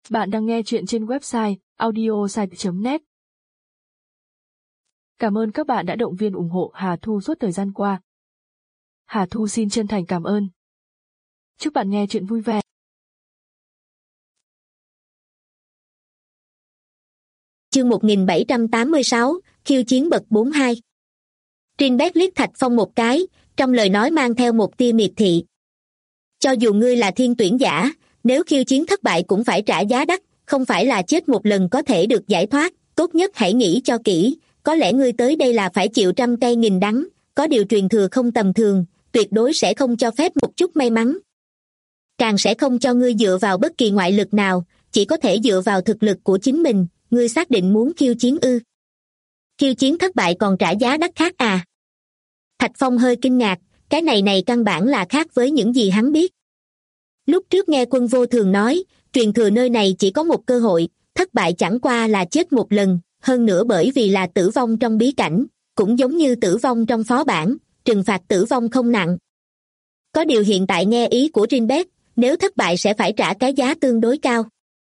Bạn đang nghe chuyện trên website audiosite.net. Cảm ơn các bạn đã động viên ủng hộ Hà Thu suốt thời gian qua. Hà Thu xin chân thành cảm ơn. Chúc bạn nghe chuyện vui vẻ. Chương 1786, khiêu chiến bậc 42. Trinbert liếc Thạch Phong một cái, trong lời nói mang theo một tia miệt thị. Cho dù ngươi là thiên tuyển giả, nếu khiêu chiến thất bại cũng phải trả giá đắt, không phải là chết một lần có thể được giải thoát, tốt nhất hãy nghĩ cho kỹ, có lẽ ngươi tới đây là phải chịu trăm cay nghìn đắng, có điều truyền thừa không tầm thường, tuyệt đối sẽ không cho phép một chút may mắn. Càng sẽ không cho ngươi dựa vào bất kỳ ngoại lực nào, chỉ có thể dựa vào thực lực của chính mình. Ngươi xác định muốn khiêu chiến ư? Khiêu chiến thất bại còn trả giá đắt khác à? Thạch Phong hơi kinh ngạc, cái này căn bản là khác với những gì hắn biết. Lúc trước nghe Quân Vô Thường nói, truyền thừa nơi này chỉ có một cơ hội, thất bại chẳng qua là chết một lần, hơn nữa bởi vì là tử vong trong bí cảnh, cũng giống như tử vong trong phó bản, trừng phạt tử vong không nặng. Có điều hiện tại nghe ý của Trinbert, nếu thất bại sẽ phải trả cái giá tương đối cao.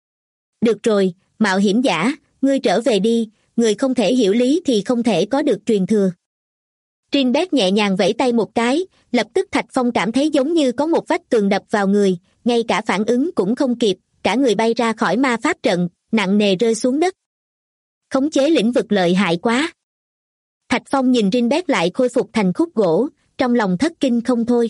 Được rồi, mạo hiểm giả, ngươi trở về đi, người không thể hiểu lý thì không thể có được truyền thừa. Trinbert nhẹ nhàng vẫy tay một cái, lập tức Thạch Phong cảm thấy giống như có một vách tường đập vào người, ngay cả phản ứng cũng không kịp, cả người bay ra khỏi ma pháp trận, nặng nề rơi xuống đất. Khống chế lĩnh vực lợi hại quá. Thạch Phong nhìn Trinbert lại khôi phục thành khúc gỗ, trong lòng thất kinh không thôi.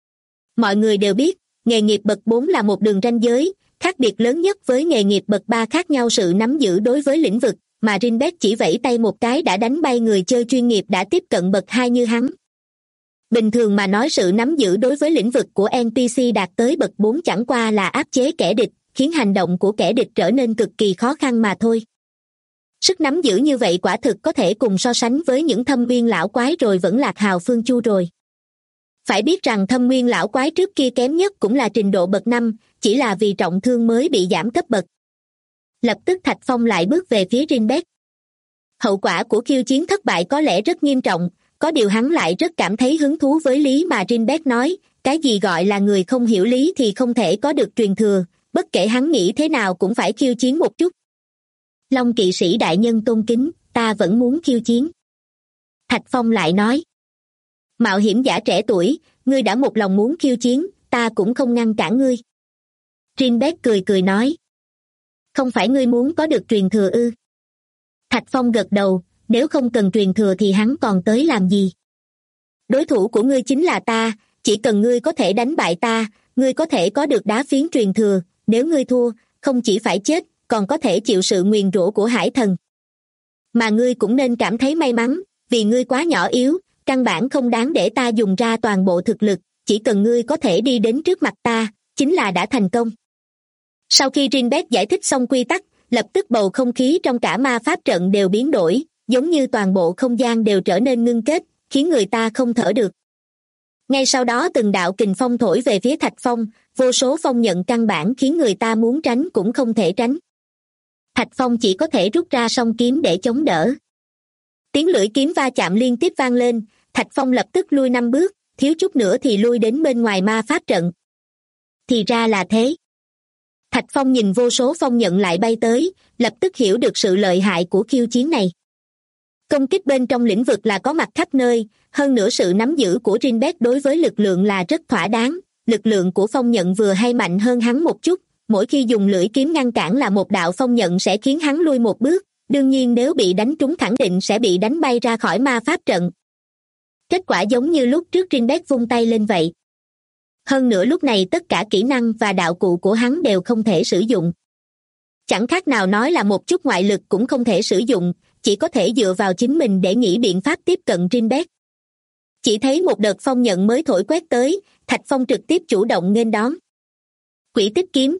Mọi người đều biết, nghề nghiệp bậc 4 là một đường ranh giới, khác biệt lớn nhất với nghề nghiệp bậc 3 khác nhau sự nắm giữ đối với lĩnh vực, mà Trinbert chỉ vẫy tay một cái đã đánh bay người chơi chuyên nghiệp đã tiếp cận bậc 2 như hắn. Bình thường mà nói sự nắm giữ đối với lĩnh vực của NPC đạt tới bậc 4 chẳng qua là áp chế kẻ địch, khiến hành động của kẻ địch trở nên cực kỳ khó khăn mà thôi. Sức nắm giữ như vậy quả thực có thể cùng so sánh với những thâm uyên lão quái rồi vẫn lạc hào phương chu rồi. Phải biết rằng thâm nguyên lão quái trước kia kém nhất cũng là trình độ bậc 5, chỉ là vì trọng thương mới bị giảm cấp bậc. Lập tức Thạch Phong lại bước về phía Trinbert. Hậu quả của khiêu chiến thất bại có lẽ rất nghiêm trọng, có điều hắn lại rất cảm thấy hứng thú với lý mà Trinbert nói, cái gì gọi là người không hiểu lý thì không thể có được truyền thừa, bất kể hắn nghĩ thế nào cũng phải khiêu chiến một chút. Long kỵ sĩ đại nhân tôn kính, ta vẫn muốn khiêu chiến. Thạch Phong lại nói. Mạo hiểm giả trẻ tuổi, ngươi đã một lòng muốn khiêu chiến, ta cũng không ngăn cản ngươi. Trinbert cười nói. Không phải ngươi muốn có được truyền thừa ư? Thạch Phong gật đầu, nếu không cần truyền thừa thì hắn còn tới làm gì? Đối thủ của ngươi chính là ta, chỉ cần ngươi có thể đánh bại ta, ngươi có thể có được đá phiến truyền thừa, nếu ngươi thua, không chỉ phải chết, còn có thể chịu sự nguyền rủa của hải thần. Mà ngươi cũng nên cảm thấy may mắn, vì ngươi quá nhỏ yếu, căn bản không đáng để ta dùng ra toàn bộ thực lực, chỉ cần ngươi có thể đi đến trước mặt ta, chính là đã thành công. Sau khi Trinbert giải thích xong quy tắc, lập tức bầu không khí trong cả ma pháp trận đều biến đổi, giống như toàn bộ không gian đều trở nên ngưng kết, khiến người ta không thở được. Ngay sau đó từng đạo kình phong thổi về phía Thạch Phong, vô số phong nhận căn bản khiến người ta muốn tránh cũng không thể tránh. Thạch Phong chỉ có thể rút ra song kiếm để chống đỡ. Tiếng lưỡi kiếm va chạm liên tiếp vang lên, Thạch Phong lập tức lui 5 bước, thiếu chút nữa thì lui đến bên ngoài ma pháp trận. Thì ra là thế. Thạch Phong nhìn vô số phong nhận lại bay tới, lập tức hiểu được sự lợi hại của khiêu chiến này. Công kích bên trong lĩnh vực là có mặt khắp nơi, hơn nữa sự nắm giữ của Trinbert đối với lực lượng là rất thỏa đáng, lực lượng của phong nhận vừa hay mạnh hơn hắn một chút, mỗi khi dùng lưỡi kiếm ngăn cản là một đạo phong nhận sẽ khiến hắn lui một bước, đương nhiên nếu bị đánh trúng khẳng định sẽ bị đánh bay ra khỏi ma pháp trận. Kết quả giống như lúc trước Trinbert vung tay lên vậy. Hơn nữa lúc này tất cả kỹ năng và đạo cụ của hắn đều không thể sử dụng. Chẳng khác nào nói là một chút ngoại lực cũng không thể sử dụng, chỉ có thể dựa vào chính mình để nghĩ biện pháp tiếp cận Trinbert. Chỉ thấy một đợt phong nhận mới thổi quét tới, Thạch Phong trực tiếp chủ động nghênh đón. Quỷ tích kiếm.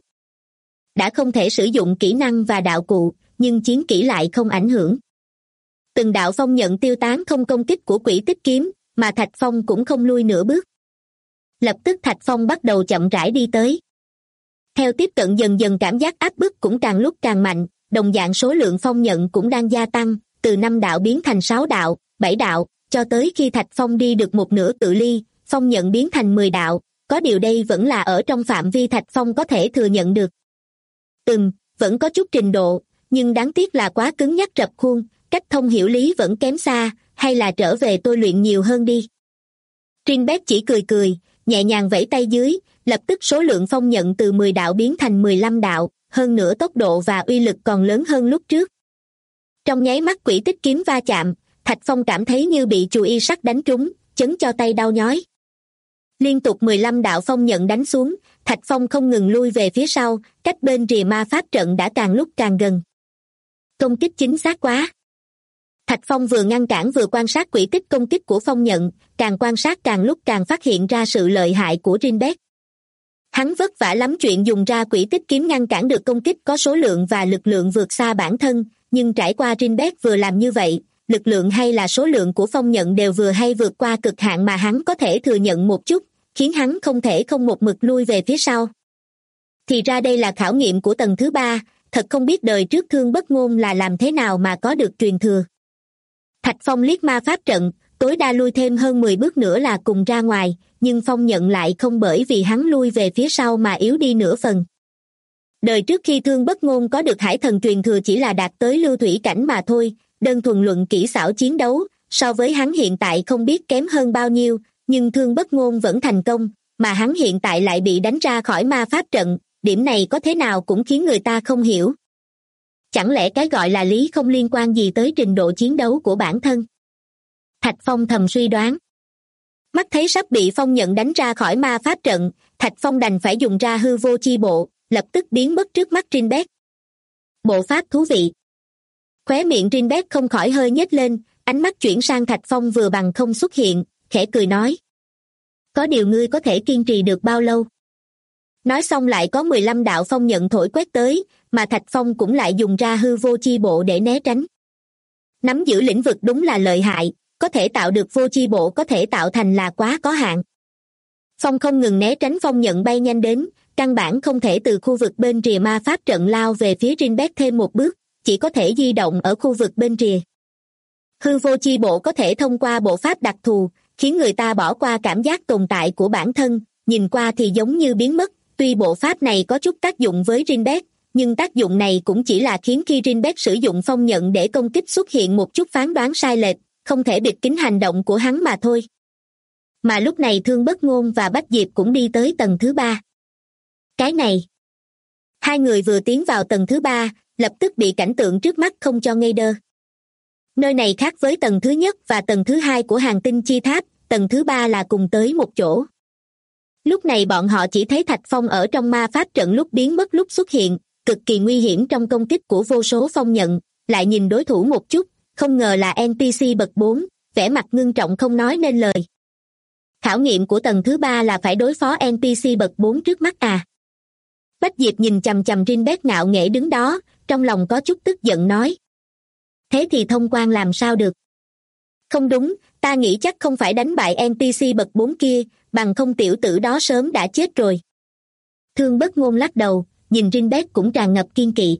Đã không thể sử dụng kỹ năng và đạo cụ, nhưng chiến kỹ lại không ảnh hưởng. Từng đạo phong nhận tiêu tán không công kích của quỷ tích kiếm, mà Thạch Phong cũng không lui nửa bước. Lập tức Thạch Phong bắt đầu chậm rãi đi tới. Theo tiếp cận dần dần cảm giác áp bức cũng càng lúc càng mạnh, đồng dạng số lượng phong nhận cũng đang gia tăng, từ 5 đạo biến thành 6 đạo, 7 đạo, cho tới khi Thạch Phong đi được một nửa cự ly, phong nhận biến thành 10 đạo, có điều đây vẫn là ở trong phạm vi Thạch Phong có thể thừa nhận được. vẫn có chút trình độ, nhưng đáng tiếc là quá cứng nhắc rập khuôn, cách thông hiểu lý vẫn kém xa, hay là trở về tôi luyện nhiều hơn đi. Trinbet chỉ cười cười, nhẹ nhàng vẫy tay dưới, lập tức số lượng phong nhận từ 10 đạo biến thành 15 đạo, hơn nữa tốc độ và uy lực còn lớn hơn lúc trước. Trong nháy mắt quỷ tích kiếm va chạm, Thạch Phong cảm thấy như bị chùy y sắt đánh trúng, chấn cho tay đau nhói. Liên tục 15 đạo phong nhận đánh xuống, Thạch Phong không ngừng lui về phía sau, cách bên rìa ma pháp trận đã càng lúc càng gần. Công kích chính xác quá. Thạch Phong vừa ngăn cản vừa quan sát quỹ tích công kích của phong nhận, càng quan sát càng lúc càng phát hiện ra sự lợi hại của Trinbet. Hắn vất vả lắm chuyện dùng ra quỹ tích kiếm ngăn cản được công kích có số lượng và lực lượng vượt xa bản thân, nhưng trải qua Trinbet vừa làm như vậy, lực lượng hay là số lượng của phong nhận đều vừa hay vượt qua cực hạn mà hắn có thể thừa nhận một chút, khiến hắn không thể không một mực lui về phía sau. Thì ra đây là khảo nghiệm của tầng thứ 3, thật không biết đời trước Thương Bất Ngôn là làm thế nào mà có được truyền thừa. Thạch Phong liếc ma pháp trận, tối đa lui thêm hơn 10 bước nữa là cùng ra ngoài, nhưng phong nhận lại không bởi vì hắn lui về phía sau mà yếu đi nửa phần. Đời trước khi Thương Bất Ngôn có được hải thần truyền thừa chỉ là đạt tới lưu thủy cảnh mà thôi, đơn thuần luận kỹ xảo chiến đấu, so với hắn hiện tại không biết kém hơn bao nhiêu, nhưng Thương Bất Ngôn vẫn thành công, mà hắn hiện tại lại bị đánh ra khỏi ma pháp trận, điểm này có thế nào cũng khiến người ta không hiểu. Chẳng lẽ cái gọi là lý không liên quan gì tới trình độ chiến đấu của bản thân? Thạch Phong thầm suy đoán. Mắt thấy sắp bị phong nhận đánh ra khỏi ma pháp trận, Thạch Phong đành phải dùng ra hư vô chi bộ, lập tức biến mất trước mắt Trinbet. Bộ pháp thú vị. Khóe miệng Trinbet không khỏi hơi nhếch lên, ánh mắt chuyển sang Thạch Phong vừa bằng không xuất hiện, khẽ cười nói. Có điều ngươi có thể kiên trì được bao lâu? Nói xong lại có 15 đạo phong nhận thổi quét tới, mà Thạch Phong cũng lại dùng ra hư vô chi bộ để né tránh. Nắm giữ lĩnh vực đúng là lợi hại, có thể tạo được vô chi bộ có thể tạo thành là quá có hạn. Phong không ngừng né tránh phong nhận bay nhanh đến, căn bản không thể từ khu vực bên rìa ma pháp trận lao về phía Trinbet thêm một bước, chỉ có thể di động ở khu vực bên rìa. Hư vô chi bộ có thể thông qua bộ pháp đặc thù, khiến người ta bỏ qua cảm giác tồn tại của bản thân, nhìn qua thì giống như biến mất, tuy bộ pháp này có chút tác dụng với Trinbet, nhưng tác dụng này cũng chỉ là khiến khi Trinbet sử dụng phong nhận để công kích xuất hiện một chút phán đoán sai lệch, không thể bịt kín hành động của hắn mà thôi. Mà lúc này Thương Bất Ngôn và Bách Diệp cũng đi tới tầng thứ 3. Cái này. Hai người vừa tiến vào tầng thứ 3, lập tức bị cảnh tượng trước mắt không cho ngây đơ. Nơi này khác với tầng thứ nhất và tầng thứ 2 của Hàng Tinh Chi Tháp, tầng thứ 3 là cùng tới một chỗ. Lúc này bọn họ chỉ thấy Thạch Phong ở trong ma pháp trận lúc biến mất lúc xuất hiện, cực kỳ nguy hiểm trong công kích của vô số phong nhận, lại nhìn đối thủ một chút, không ngờ là NPC bậc 4, vẻ mặt ngưng trọng không nói nên lời. Khảo nghiệm của tầng thứ 3 là phải đối phó NPC bậc 4 trước mắt à? Bách Diệp nhìn chằm chằm Trinbet ngạo nghễ đứng đó, trong lòng có chút tức giận nói. Thế thì thông quan làm sao được? Không đúng, ta nghĩ chắc không phải đánh bại NPC bậc 4 kia, bằng không tiểu tử đó sớm đã chết rồi. Thương Bất Ngôn lắc đầu, nhìn Trinbet cũng tràn ngập kiên kỵ.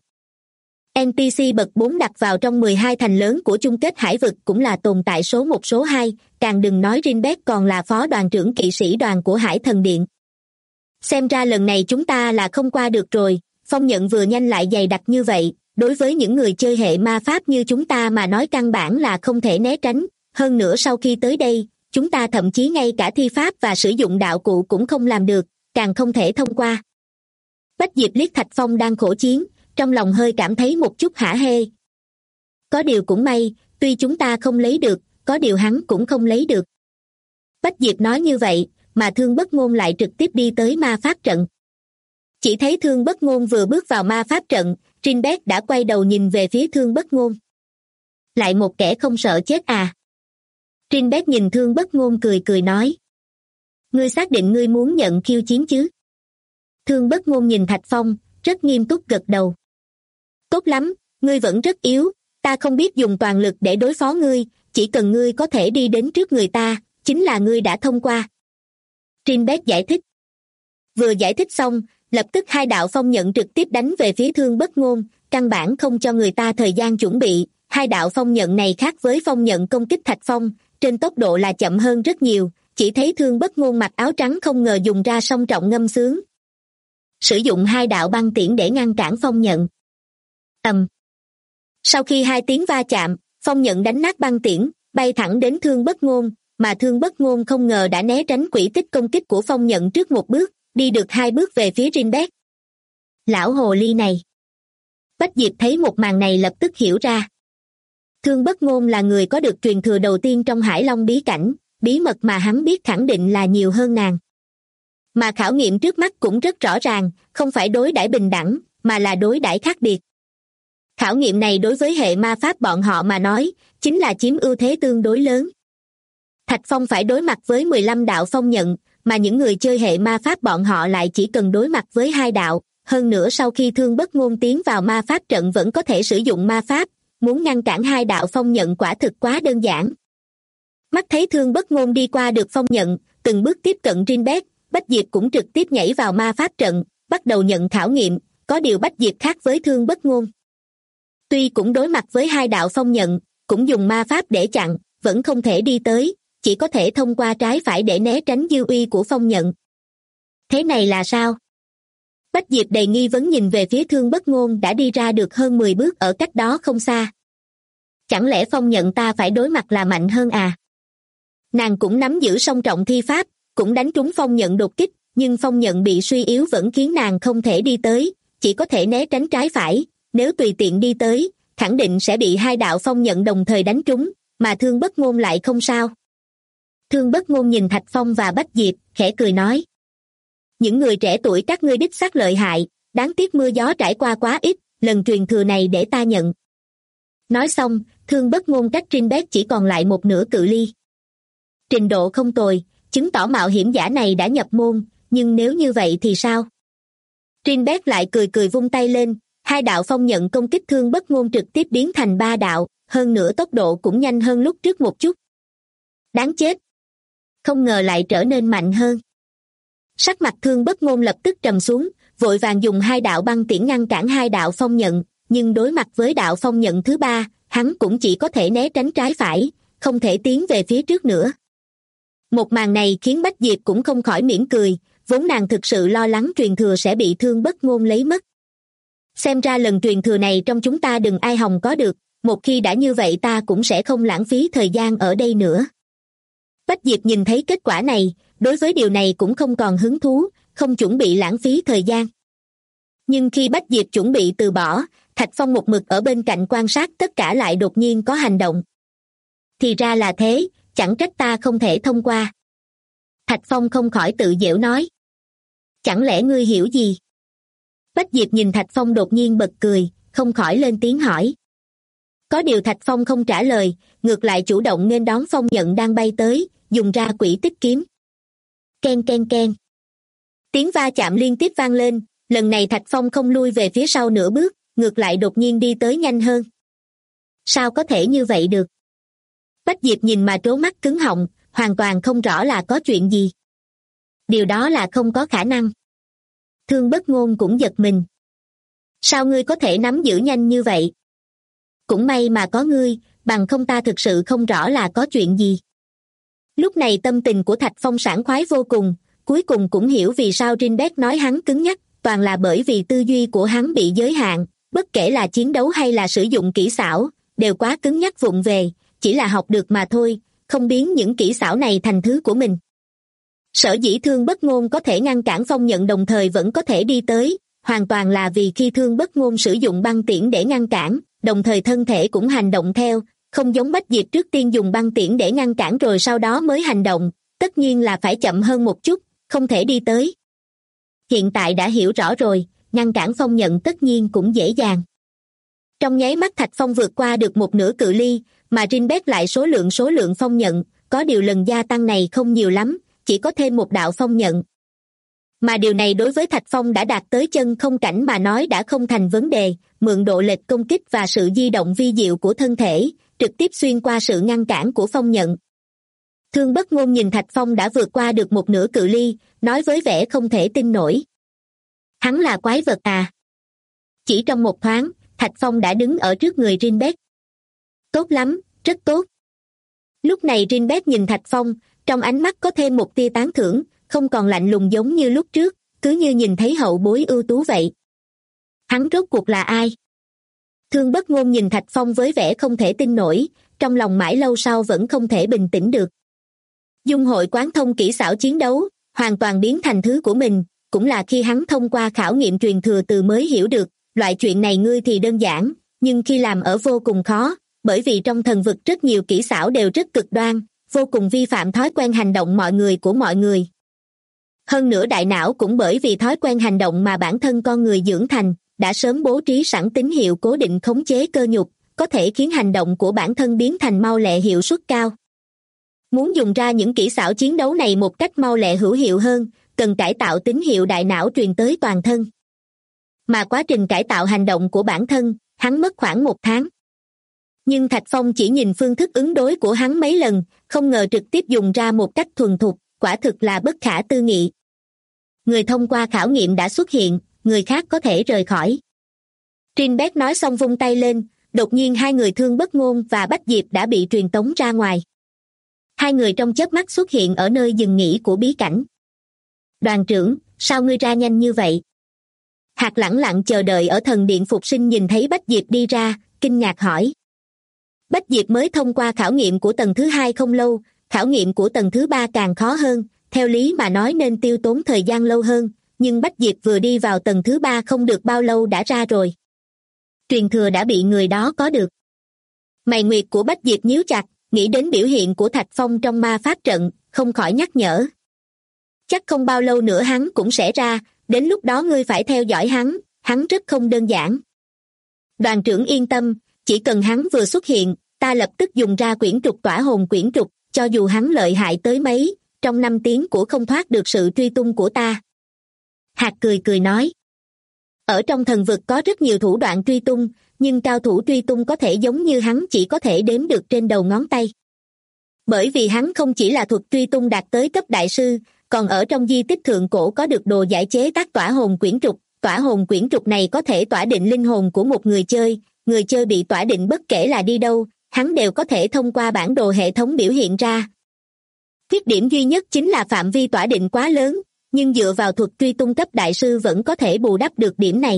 NPC bậc 4 đặt vào trong 12 thành lớn của chung kết hải vực cũng là tồn tại số 1 số 2, càng đừng nói Trinbet còn là phó đoàn trưởng kỵ sĩ đoàn của Hải Thần Điện. Xem ra lần này chúng ta là không qua được rồi, phong nhận vừa nhanh lại dày đặc như vậy, đối với những người chơi hệ ma pháp như chúng ta mà nói căn bản là không thể né tránh, hơn nữa sau khi tới đây, chúng ta thậm chí ngay cả thi pháp và sử dụng đạo cụ cũng không làm được, càng không thể thông qua. Bách Diệp liếc Thạch Phong đang khổ chiến, trong lòng hơi cảm thấy một chút hả hê. Có điều cũng may, tuy chúng ta không lấy được, có điều hắn cũng không lấy được. Bách Diệp nói như vậy, mà Thương Bất Ngôn lại trực tiếp đi tới ma pháp trận. Chỉ thấy Thương Bất Ngôn vừa bước vào ma pháp trận, Trinbet đã quay đầu nhìn về phía Thương Bất Ngôn. Lại một kẻ không sợ chết à? Trinbet nhìn Thương Bất Ngôn cười cười nói. Ngươi xác định ngươi muốn nhận khiêu chiến chứ? Thương Bất Ngôn nhìn Thạch Phong, rất nghiêm túc gật đầu. Tốt lắm, ngươi vẫn rất yếu, ta không biết dùng toàn lực để đối phó ngươi, chỉ cần ngươi có thể đi đến trước người ta, chính là ngươi đã thông qua. Trinbet giải thích. Vừa giải thích xong, lập tức hai đạo phong nhận trực tiếp đánh về phía Thương Bất Ngôn, căn bản không cho người ta thời gian chuẩn bị. Hai đạo phong nhận này khác với phong nhận công kích Thạch Phong, trên tốc độ là chậm hơn rất nhiều, chỉ thấy Thương Bất Ngôn mặc áo trắng không ngờ dùng ra song trọng ngâm sướng. Sử dụng hai đạo băng tiễn để ngăn cản phong nhận. Ầm. Sau khi hai tiếng va chạm, phong nhận đánh nát băng tiễn, bay thẳng đến Thương Bất Ngôn, mà Thương Bất Ngôn không ngờ đã né tránh quỹ tích công kích của phong nhận trước một bước, đi được hai bước về phía Rinbeck. Lão hồ ly này. Bách Diệp thấy một màn này lập tức hiểu ra. Thương Bất Ngôn là người có được truyền thừa đầu tiên trong Hải Long bí cảnh, bí mật mà hắn biết khẳng định là nhiều hơn nàng. Mà khảo nghiệm trước mắt cũng rất rõ ràng, không phải đối đãi bình đẳng, mà là đối đãi khác biệt. Khảo nghiệm này đối với hệ ma pháp bọn họ mà nói, chính là chiếm ưu thế tương đối lớn. Thạch Phong phải đối mặt với 15 đạo phong nhận, mà những người chơi hệ ma pháp bọn họ lại chỉ cần đối mặt với 2 đạo, hơn nữa sau khi Thương Bất Ngôn tiến vào ma pháp trận vẫn có thể sử dụng ma pháp, muốn ngăn cản 2 đạo phong nhận quả thực quá đơn giản. Mắt thấy Thương Bất Ngôn đi qua được phong nhận, từng bước tiếp cận Rinbeck, Bách Diệp cũng trực tiếp nhảy vào ma pháp trận, bắt đầu nhận khảo nghiệm, có điều Bách Diệp khác với Thương Bất Ngôn. Tuy cũng đối mặt với 2 đạo phong nhận, cũng dùng ma pháp để chặn, vẫn không thể đi tới, chỉ có thể thông qua trái phải để né tránh dư uy của phong nhận. Thế này là sao? Bách Diệp đầy nghi vấn nhìn về phía Thương Bất Ngôn đã đi ra được hơn 10 bước ở cách đó không xa. Chẳng lẽ phong nhận ta phải đối mặt là mạnh hơn à? Nàng cũng nắm giữ song trọng thi pháp, cũng đánh trúng phong nhận đột kích, nhưng phong nhận bị suy yếu vẫn khiến nàng không thể đi tới, chỉ có thể né tránh trái phải, nếu tùy tiện đi tới, khẳng định sẽ bị 2 đạo phong nhận đồng thời đánh trúng, mà Thương Bất Ngôn lại không sao. Thương Bất Ngôn nhìn Thạch Phong và Bách Diệp, khẽ cười nói. Những người trẻ tuổi các ngươi đích xác lợi hại, đáng tiếc mưa gió trải qua quá ít, lần truyền thừa này để ta nhận. Nói xong, Thương Bất Ngôn cách Rinbeck chỉ còn lại một nửa cự ly. Trình độ không tồi, chứng tỏ mạo hiểm giả này đã nhập môn, nhưng nếu như vậy thì sao? Rinbeck lại cười cười vung tay lên, 2 đạo phong nhận công kích Thương Bất Ngôn trực tiếp biến thành 3 đạo, hơn nữa tốc độ cũng nhanh hơn lúc trước một chút. Đáng chết! Không ngờ lại trở nên mạnh hơn. Sắc mặt Thương Bất Ngôn lập tức trầm xuống, vội vàng dùng 2 đạo băng tiễn ngăn cản 2 đạo phong nhận, nhưng đối mặt với đạo phong nhận thứ 3, hắn cũng chỉ có thể né tránh trái phải, không thể tiến về phía trước nữa. Một màn này khiến Bách Diệp cũng không khỏi mỉm cười, vốn nàng thực sự lo lắng truyền thừa sẽ bị Thương Bất Ngôn lấy mất. Xem ra lần truyền thừa này trong chúng ta đừng ai hòng có được, một khi đã như vậy ta cũng sẽ không lãng phí thời gian ở đây nữa. Bách Diệp nhìn thấy kết quả này, đối với điều này cũng không còn hứng thú, không chuẩn bị lãng phí thời gian. Nhưng khi Bách Diệp chuẩn bị từ bỏ, Thạch Phong một mực ở bên cạnh quan sát tất cả lại đột nhiên có hành động. Thì ra là thế, chẳng trách ta không thể thông qua. Thạch Phong không khỏi tự giễu nói. Chẳng lẽ ngươi hiểu gì? Bách Diệp nhìn Thạch Phong đột nhiên bật cười, không khỏi lên tiếng hỏi. Có điều Thạch Phong không trả lời, ngược lại chủ động nghênh đón phong nhận đang bay tới, dùng ra quỷ tích kiếm. Ken ken ken. Tiếng va chạm liên tiếp vang lên, lần này Thạch Phong không lui về phía sau nửa bước, ngược lại đột nhiên đi tới nhanh hơn. Sao có thể như vậy được? Bách Diệp nhìn mà trố mắt cứng họng, hoàn toàn không rõ là có chuyện gì. Điều đó là không có khả năng. Thương Bất Ngôn cũng giật mình. Sao ngươi có thể nắm giữ nhanh như vậy? Cũng may mà có ngươi, bằng không ta thực sự không rõ là có chuyện gì. Lúc này tâm tình của Thạch Phong sảng khoái vô cùng, cuối cùng cũng hiểu vì sao Rinbeck nói hắn cứng nhắc, toàn là bởi vì tư duy của hắn bị giới hạn, bất kể là chiến đấu hay là sử dụng kỹ xảo, đều quá cứng nhắc vụng về, chỉ là học được mà thôi, không biến những kỹ xảo này thành thứ của mình. Sở dĩ Thương Bất Ngôn có thể ngăn cản phong nhận đồng thời vẫn có thể đi tới, hoàn toàn là vì khi Thương Bất Ngôn sử dụng băng tiễn để ngăn cản, đồng thời thân thể cũng hành động theo, không giống Bách Diệp trước tiên dùng băng tiễn để ngăn cản rồi sau đó mới hành động, tất nhiên là phải chậm hơn một chút, không thể đi tới. Hiện tại đã hiểu rõ rồi, ngăn cản phong nhận tất nhiên cũng dễ dàng. Trong nháy mắt Thạch Phong vượt qua được một nửa cự ly, mà Rinbeck lại số lượng phong nhận, có điều lần gia tăng này không nhiều lắm, chỉ có thêm một đạo phong nhận. Mà điều này đối với Thạch Phong đã đạt tới chân không cảnh mà nói đã không thành vấn đề, mượn độ lệch công kích và sự di động vi diệu của thân thể, trực tiếp xuyên qua sự ngăn cản của phong nhận. Thương Bất Ngôn nhìn Thạch Phong đã vượt qua được một nửa cự ly, nói với vẻ không thể tin nổi. Hắn là quái vật à? Chỉ trong một thoáng, Thạch Phong đã đứng ở trước người Rinbeck. Tốt lắm, rất tốt. Lúc này Rinbeck nhìn Thạch Phong, trong ánh mắt có thêm một tia tán thưởng, không còn lạnh lùng giống như lúc trước, cứ như nhìn thấy hậu bối ưu tú vậy. Hắn rốt cuộc là ai? Thương Bất Ngôn nhìn Thạch Phong với vẻ không thể tin nổi, trong lòng mãi lâu sau vẫn không thể bình tĩnh được. Dung hội quán thông kỹ xảo chiến đấu, hoàn toàn biến thành thứ của mình, cũng là khi hắn thông qua khảo nghiệm truyền thừa từ mới hiểu được, loại chuyện này ngươi thì đơn giản, nhưng khi làm ở vô cùng khó, bởi vì trong thần vực rất nhiều kỹ xảo đều rất cực đoan, vô cùng vi phạm thói quen hành động mọi người của mọi người. Hơn nữa đại não cũng bởi vì thói quen hành động mà bản thân con người dưỡng thành, đã sớm bố trí sẵn tín hiệu cố định khống chế cơ nhục, có thể khiến hành động của bản thân biến thành mau lẹ hiệu suất cao. Muốn dùng ra những kỹ xảo chiến đấu này một cách mau lẹ hữu hiệu hơn, cần cải tạo tín hiệu đại não truyền tới toàn thân. Mà quá trình cải tạo hành động của bản thân, hắn mất khoảng 1 tháng. Nhưng Thạch Phong chỉ nhìn phương thức ứng đối của hắn mấy lần, không ngờ trực tiếp dùng ra một cách thuần thục, quả thực là bất khả tư nghị. Người thông qua khảo nghiệm đã xuất hiện, người khác có thể rời khỏi. Trinbert nói xong vung tay lên, đột nhiên hai người Thương Bất Ngôn và Bách Diệp đã bị truyền tống ra ngoài. Hai người trong chớp mắt xuất hiện ở nơi dừng nghỉ của bí cảnh. Đoàn trưởng, sao ngươi ra nhanh như vậy? Hạc lẳng lặng chờ đợi ở thần điện phục sinh nhìn thấy Bách Diệp đi ra, kinh ngạc hỏi. Bách Diệp mới thông qua khảo nghiệm của tầng thứ 2 không lâu, khảo nghiệm của tầng thứ 3 càng khó hơn, theo lý mà nói nên tiêu tốn thời gian lâu hơn, nhưng Bách Diệp vừa đi vào tầng thứ 3 không được bao lâu đã ra rồi. Truyền thừa đã bị người đó có được. Mày nguyệt của Bách Diệp nhíu chặt, nghĩ đến biểu hiện của Thạch Phong trong ma pháp trận, không khỏi nhắc nhở. Chắc không bao lâu nữa hắn cũng sẽ ra, đến lúc đó ngươi phải theo dõi hắn rất không đơn giản. Đoàn trưởng yên tâm, chỉ cần hắn vừa xuất hiện, ta lập tức dùng ra quyển trục tỏa hồn quyển trục, cho dù hắn lợi hại tới mấy, trong 5 tiếng cũng không thoát được sự truy tung của ta. Hạc cười cười nói. Ở trong thần vực có rất nhiều thủ đoạn truy tung, nhưng cao thủ truy tung có thể giống như hắn chỉ có thể đếm được trên đầu ngón tay. Bởi vì hắn không chỉ là thuật truy tung đạt tới cấp đại sư, còn ở trong di tích thượng cổ có được đồ giải chế tác tỏa hồn quyển trục này có thể tỏa định linh hồn của một người chơi bị tỏa định bất kể là đi đâu, hắn đều có thể thông qua bản đồ hệ thống biểu hiện ra. Khuyết điểm duy nhất chính là phạm vi tỏa định quá lớn, nhưng dựa vào thuật truy tung cấp đại sư vẫn có thể bù đắp được điểm này.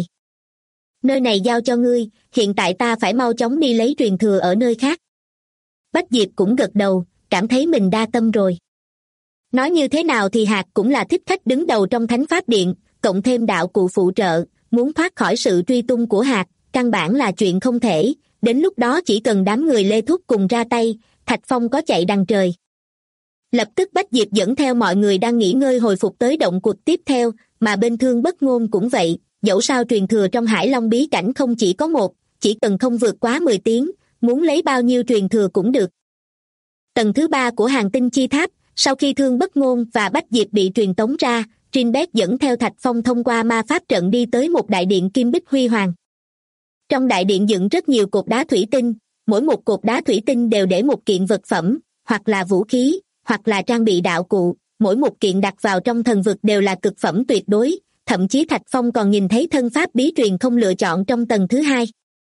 Nơi này giao cho ngươi, hiện tại ta phải mau chóng đi lấy truyền thừa ở nơi khác. Bách Diệp cũng gật đầu, cảm thấy mình đa tâm rồi. Nói như thế nào thì Hạc cũng là thích khách đứng đầu trong Thánh Pháp Điện, cộng thêm đạo cụ phụ trợ, muốn thoát khỏi sự truy tung của Hạc, căn bản là chuyện không thể, đến lúc đó chỉ cần đám người Lê Thúc cùng ra tay, Thạch Phong có chạy đằng trời. Lập tức Bách Diệp dẫn theo mọi người đang nghỉ ngơi hồi phục tới động cuộc tiếp theo, mà bên Thương Bất Ngôn cũng vậy, dẫu sao truyền thừa trong Hải Long bí cảnh không chỉ có một, chỉ cần không vượt quá 10 tiếng, muốn lấy bao nhiêu truyền thừa cũng được. Tầng thứ 3 của Hàng Tinh Chi Tháp, sau khi Thương Bất Ngôn và Bách Diệp bị truyền tống ra, Trinbert dẫn theo Thạch Phong thông qua ma pháp trận đi tới một đại điện kim bích huy hoàng. Trong đại điện dựng rất nhiều cột đá thủy tinh, mỗi một cột đá thủy tinh đều để một kiện vật phẩm, hoặc là vũ khí, hoặc là trang bị đạo cụ, mỗi một kiện đặt vào trong thần vực đều là cực phẩm tuyệt đối, thậm chí Thạch Phong còn nhìn thấy thân pháp bí truyền không lựa chọn trong tầng thứ 2.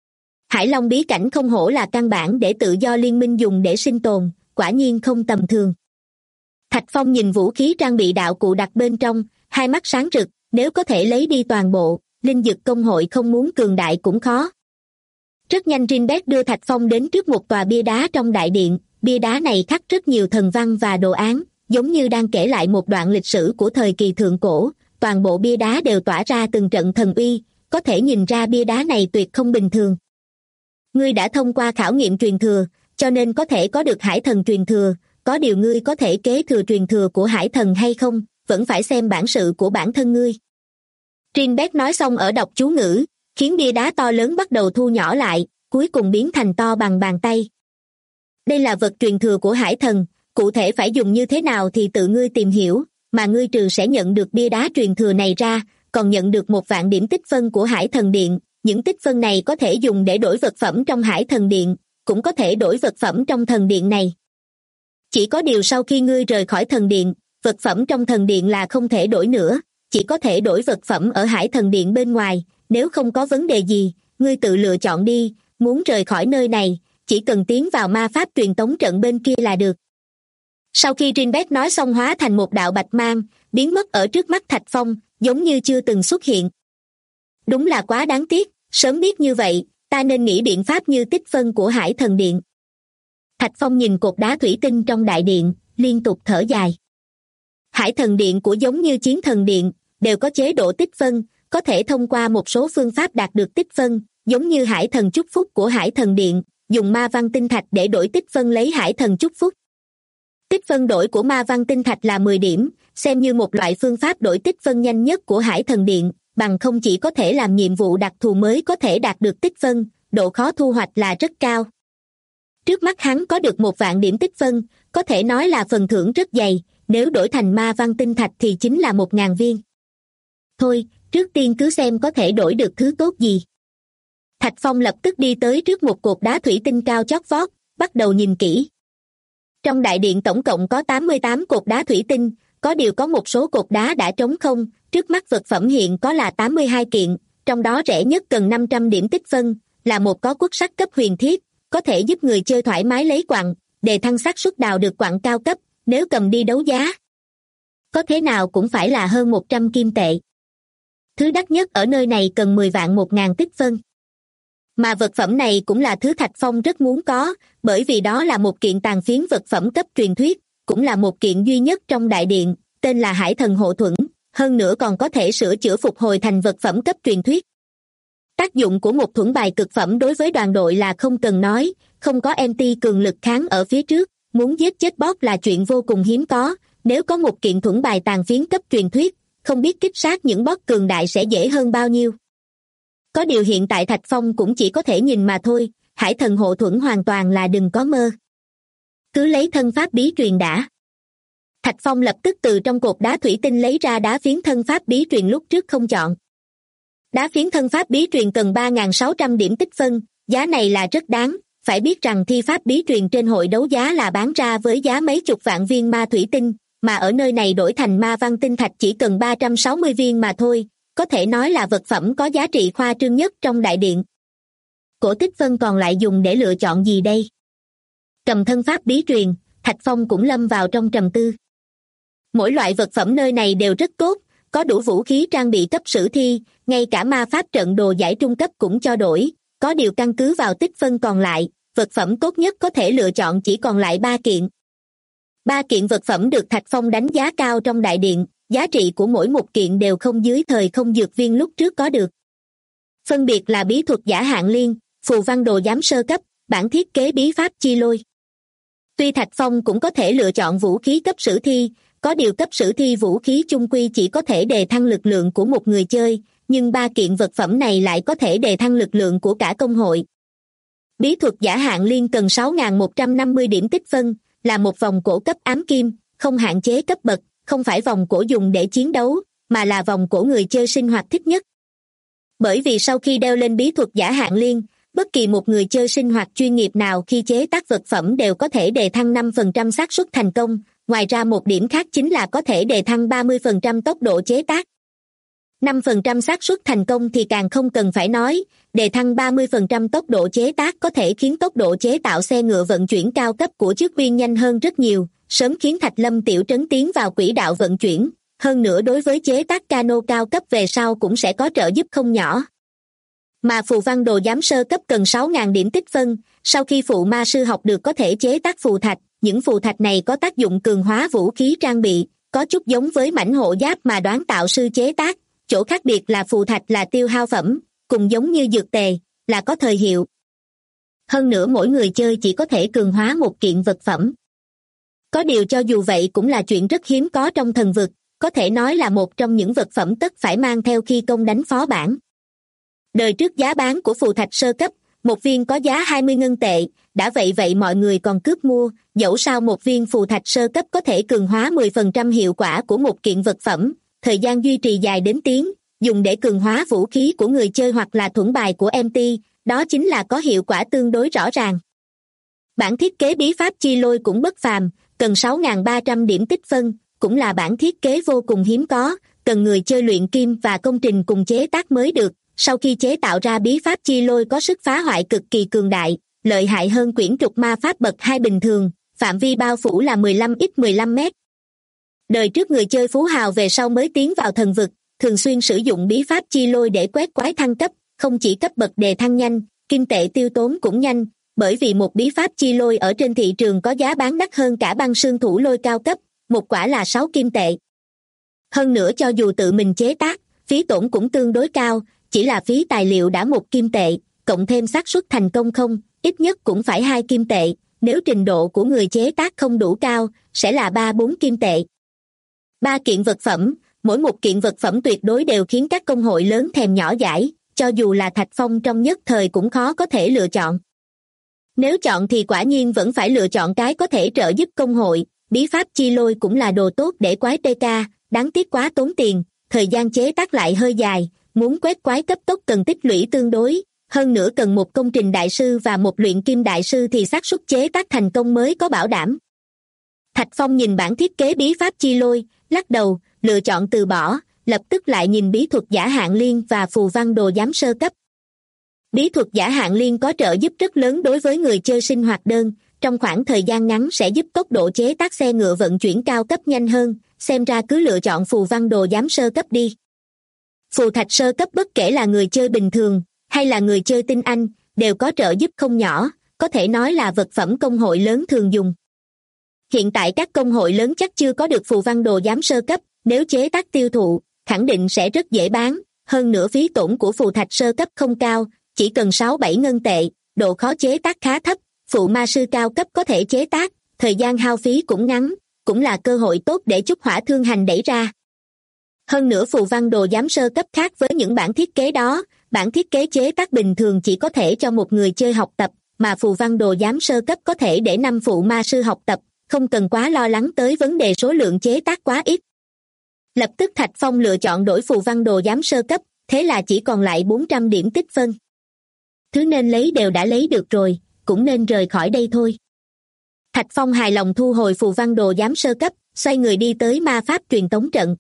Hải Long bí cảnh không hổ là căn bản để tự do liên minh dùng để sinh tồn, quả nhiên không tầm thường. Thạch Phong nhìn vũ khí trang bị đạo cụ đặt bên trong, hai mắt sáng rực, nếu có thể lấy đi toàn bộ, linh dực công hội không muốn cường đại cũng khó. Rất nhanh Trinbert đưa Thạch Phong đến trước một tòa bia đá trong đại điện, bia đá này khắc rất nhiều thần văn và đồ án, giống như đang kể lại một đoạn lịch sử của thời kỳ thượng cổ, toàn bộ bia đá đều tỏa ra từng trận thần uy, có thể nhìn ra bia đá này tuyệt không bình thường. Ngươi đã thông qua khảo nghiệm truyền thừa, cho nên có thể có được hải thần truyền thừa, có điều ngươi có thể kế thừa truyền thừa của hải thần hay không, vẫn phải xem bản sự của bản thân ngươi. Trinbert nói xong ở đọc chú ngữ, khiến bia đá to lớn bắt đầu thu nhỏ lại, cuối cùng biến thành to bằng bàn tay. Đây là vật truyền thừa của hải thần, cụ thể phải dùng như thế nào thì tự ngươi tìm hiểu, mà ngươi trừ sẽ nhận được bia đá truyền thừa này ra, còn nhận được 1.000 điểm tích phân của Hải Thần Điện, những tích phân này có thể dùng để đổi vật phẩm trong Hải Thần Điện, cũng có thể đổi vật phẩm trong thần điện này. Chỉ có điều sau khi ngươi rời khỏi thần điện, vật phẩm trong thần điện là không thể đổi nữa, chỉ có thể đổi vật phẩm ở Hải Thần Điện bên ngoài, nếu không có vấn đề gì, ngươi tự lựa chọn đi, muốn rời khỏi nơi này, chỉ cần tiến vào ma pháp truyền tống trận bên kia là được. Sau khi Trinbert nói xong hóa thành một đạo bạch mang, biến mất ở trước mắt Thạch Phong, giống như chưa từng xuất hiện. Đúng là quá đáng tiếc, sớm biết như vậy, Ta nên nghĩ biện pháp như tích phân của Hải Thần Điện. Thạch Phong nhìn cột đá thủy tinh trong đại điện, liên tục thở dài. Hải Thần Điện của giống như Chiến Thần Điện, đều có chế độ tích phân, có thể thông qua một số phương pháp đạt được tích phân, giống như Hải Thần Chúc Phúc của Hải Thần Điện, dùng ma văn tinh thạch để đổi tích phân lấy Hải Thần Chúc Phúc. Tích phân đổi của ma văn tinh thạch là 10 điểm, xem như một loại phương pháp đổi tích phân nhanh nhất của Hải Thần Điện, bằng không chỉ có thể làm nhiệm vụ đặc thù mới có thể đạt được tích phân, độ khó thu hoạch là rất cao. Trước mắt hắn có được 1.000 điểm tích phân, có thể nói là phần thưởng rất dày, nếu đổi thành ma văn tinh thạch thì chính là 1.000 viên. Thôi, trước tiên cứ xem có thể đổi được thứ tốt gì. Thạch Phong lập tức đi tới trước một cột đá thủy tinh cao chót vót, bắt đầu nhìn kỹ. Trong đại điện tổng cộng có 88 cột đá thủy tinh, có điều có một số cột đá đã trống không, trước mắt vật phẩm hiện có là 82 kiện, trong đó rẻ nhất cần 500 điểm tích phân, là một có quất sắt cấp huyền thiết, có thể giúp người chơi thoải mái lấy quặng, đề thăng xác suất đào được quặng cao cấp, nếu cầm đi đấu giá. Có thế nào cũng phải là hơn 100 kim tệ. Thứ đắt nhất ở nơi này cần 10 vạn 1.000 tích phân. Mà vật phẩm này cũng là thứ Thạch Phong rất muốn có, bởi vì đó là một kiện tàn phiến vật phẩm cấp truyền thuyết, cũng là một kiện duy nhất trong đại điện, tên là Hải Thần Hộ Thuẫn, hơn nữa còn có thể sửa chữa phục hồi thành vật phẩm cấp truyền thuyết. Tác dụng của một thuẫn bài cực phẩm đối với đoàn đội là không cần nói, không có MT cường lực kháng ở phía trước, muốn giết chết boss là chuyện vô cùng hiếm có, nếu có một kiện thuẫn bài tàn phiến cấp truyền thuyết, không biết kích sát những boss cường đại sẽ dễ hơn bao nhiêu. Có điều hiện tại Thạch Phong cũng chỉ có thể nhìn mà thôi, Hải Thần Hộ Thuẫn hoàn toàn là đừng có mơ. Cứ lấy thân pháp bí truyền đã. Thạch Phong lập tức từ trong cột đá thủy tinh lấy ra đá phiến thân pháp bí truyền lúc trước không chọn. Đá phiến thân pháp bí truyền cần 3.600 điểm tích phân, giá này là rất đáng, phải biết rằng thi pháp bí truyền trên hội đấu giá là bán ra với giá mấy chục vạn viên ma thủy tinh, mà ở nơi này đổi thành ma văn tinh thạch chỉ cần 360 viên mà thôi, có thể nói là vật phẩm có giá trị khoa trương nhất trong đại điện. Cổ tích phân còn lại dùng để lựa chọn gì đây? Cầm thân pháp bí truyền, Thạch Phong cũng lâm vào trong trầm tư. Mỗi loại vật phẩm nơi này đều rất tốt, có đủ vũ khí trang bị cấp sử thi, ngay cả ma pháp trận đồ giải trung cấp cũng cho đổi, có điều căn cứ vào tích phân còn lại, vật phẩm tốt nhất có thể lựa chọn chỉ còn lại 3 kiện. 3 kiện vật phẩm được Thạch Phong đánh giá cao trong đại điện, giá trị của mỗi một kiện đều không dưới thời không dược viên lúc trước có được. Phân biệt là bí thuật giả hạng liên, phù văn đồ giám sơ cấp, bản thiết kế bí pháp chi lôi. Tuy Thạch Phong cũng có thể lựa chọn vũ khí cấp sử thi, có điều cấp sử thi vũ khí chung quy chỉ có thể đề thăng lực lượng của một người chơi, nhưng 3 kiện vật phẩm này lại có thể đề thăng lực lượng của cả công hội. Bí thuật giả hạng liên cần 6.150 điểm tích phân, là một vòng cổ cấp ám kim, không hạn chế cấp bậc, không phải vòng cổ dùng để chiến đấu, mà là vòng cổ người chơi sinh hoạt thích nhất. Bởi vì sau khi đeo lên bí thuật giả hạng liên, bất kỳ một người chơi sinh hoạt chuyên nghiệp nào khi chế tác vật phẩm đều có thể đề thăng 5% xác suất thành công, ngoài ra một điểm khác chính là có thể đề thăng 30% tốc độ chế tác. 5% xác suất thành công thì càng không cần phải nói, đề thăng 30% tốc độ chế tác có thể khiến tốc độ chế tạo xe ngựa vận chuyển cao cấp của chức viên nhanh hơn rất nhiều, sớm khiến Thạch Lâm tiểu trấn tiến vào quỹ đạo vận chuyển, hơn nữa đối với chế tác cano cao cấp về sau cũng sẽ có trợ giúp không nhỏ. Mà phù văn đồ giám sơ cấp cần 6.000 điểm tích phân, sau khi phụ ma sư học được có thể chế tác phù thạch, những phù thạch này có tác dụng cường hóa vũ khí trang bị, có chút giống với mảnh hộ giáp mà đoán tạo sư chế tác, chỗ khác biệt là phù thạch là tiêu hao phẩm, cùng giống như dược tề, là có thời hiệu. Hơn nữa mỗi người chơi chỉ có thể cường hóa một kiện vật phẩm. Có điều cho dù vậy cũng là chuyện rất hiếm có trong thần vực, có thể nói là một trong những vật phẩm tất phải mang theo khi công đánh phó bản. Đời trước giá bán của phù thạch sơ cấp, một viên có giá 20 ngân tệ, đã vậy mọi người còn cướp mua, dẫu sao một viên phù thạch sơ cấp có thể cường hóa 10% hiệu quả của một kiện vật phẩm, thời gian duy trì dài đến tiếng, dùng để cường hóa vũ khí của người chơi hoặc là thuẫn bài của MT, đó chính là có hiệu quả tương đối rõ ràng. Bản thiết kế bí pháp chi lôi cũng bất phàm, cần 6.300 điểm tích phân, cũng là bản thiết kế vô cùng hiếm có, cần người chơi luyện kim và công trình cùng chế tác mới được. Sau khi chế tạo ra bí pháp chi lôi có sức phá hoại cực kỳ cường đại, lợi hại hơn quyển trục ma pháp bậc 2 bình thường, phạm vi bao phủ là 15x15 mét. Đời trước người chơi phú hào về sau mới tiến vào thần vực, thường xuyên sử dụng bí pháp chi lôi để quét quái thăng cấp, không chỉ cấp bậc đề thăng nhanh, kim tệ tiêu tốn cũng nhanh, bởi vì một bí pháp chi lôi ở trên thị trường có giá bán đắt hơn cả băng sương thủ lôi cao cấp, một quả là 6 kim tệ. Hơn nữa cho dù tự mình chế tác, phí tổn cũng tương đối cao, chỉ là phí tài liệu đã 1 kim tệ, cộng thêm xác suất thành công không, ít nhất cũng phải 2 kim tệ, nếu trình độ của người chế tác không đủ cao, sẽ là 3-4 kim tệ. 3 kiện vật phẩm, mỗi một kiện vật phẩm tuyệt đối đều khiến các công hội lớn thèm nhỏ dãi, cho dù là Thạch Phong trong nhất thời cũng khó có thể lựa chọn. Nếu chọn thì quả nhiên vẫn phải lựa chọn cái có thể trợ giúp công hội, bí pháp chi lôi cũng là đồ tốt để quái PK, đáng tiếc quá tốn tiền, thời gian chế tác lại hơi dài, muốn quét quái cấp tốc cần tích lũy tương đối, hơn nữa cần một công trình đại sư và một luyện kim đại sư thì xác suất chế tác thành công mới có bảo đảm. Thạch Phong nhìn bản thiết kế bí pháp chi lôi, lắc đầu, lựa chọn từ bỏ, lập tức lại nhìn bí thuật giả hạng liên và phù văn đồ giám sơ cấp. Bí thuật giả hạng liên có trợ giúp rất lớn đối với người chơi sinh hoạt đơn, trong khoảng thời gian ngắn sẽ giúp tốc độ chế tác xe ngựa vận chuyển cao cấp nhanh hơn, xem ra cứ lựa chọn phù văn đồ giám sơ cấp đi. Phù thạch sơ cấp bất kể là người chơi bình thường, hay là người chơi tinh anh, đều có trợ giúp không nhỏ, có thể nói là vật phẩm công hội lớn thường dùng. Hiện tại các công hội lớn chắc chưa có được phù văn đồ giám sơ cấp, nếu chế tác tiêu thụ, khẳng định sẽ rất dễ bán, hơn nữa phí tổn của phù thạch sơ cấp không cao, chỉ cần 6-7 ngân tệ, độ khó chế tác khá thấp, phụ ma sư cao cấp có thể chế tác, thời gian hao phí cũng ngắn, cũng là cơ hội tốt để chúc hỏa thương hành đẩy ra. Hơn nữa phù văn đồ giám sơ cấp khác với những bản thiết kế đó, bản thiết kế chế tác bình thường chỉ có thể cho một người chơi học tập, mà phù văn đồ giám sơ cấp có thể để 5 phụ ma sư học tập, không cần quá lo lắng tới vấn đề số lượng chế tác quá ít. Lập tức Thạch Phong lựa chọn đổi phù văn đồ giám sơ cấp, thế là chỉ còn lại 400 điểm tích phân. Thứ nên lấy đều đã lấy được rồi, cũng nên rời khỏi đây thôi. Thạch Phong hài lòng thu hồi phù văn đồ giám sơ cấp, xoay người đi tới ma pháp truyền tống trận.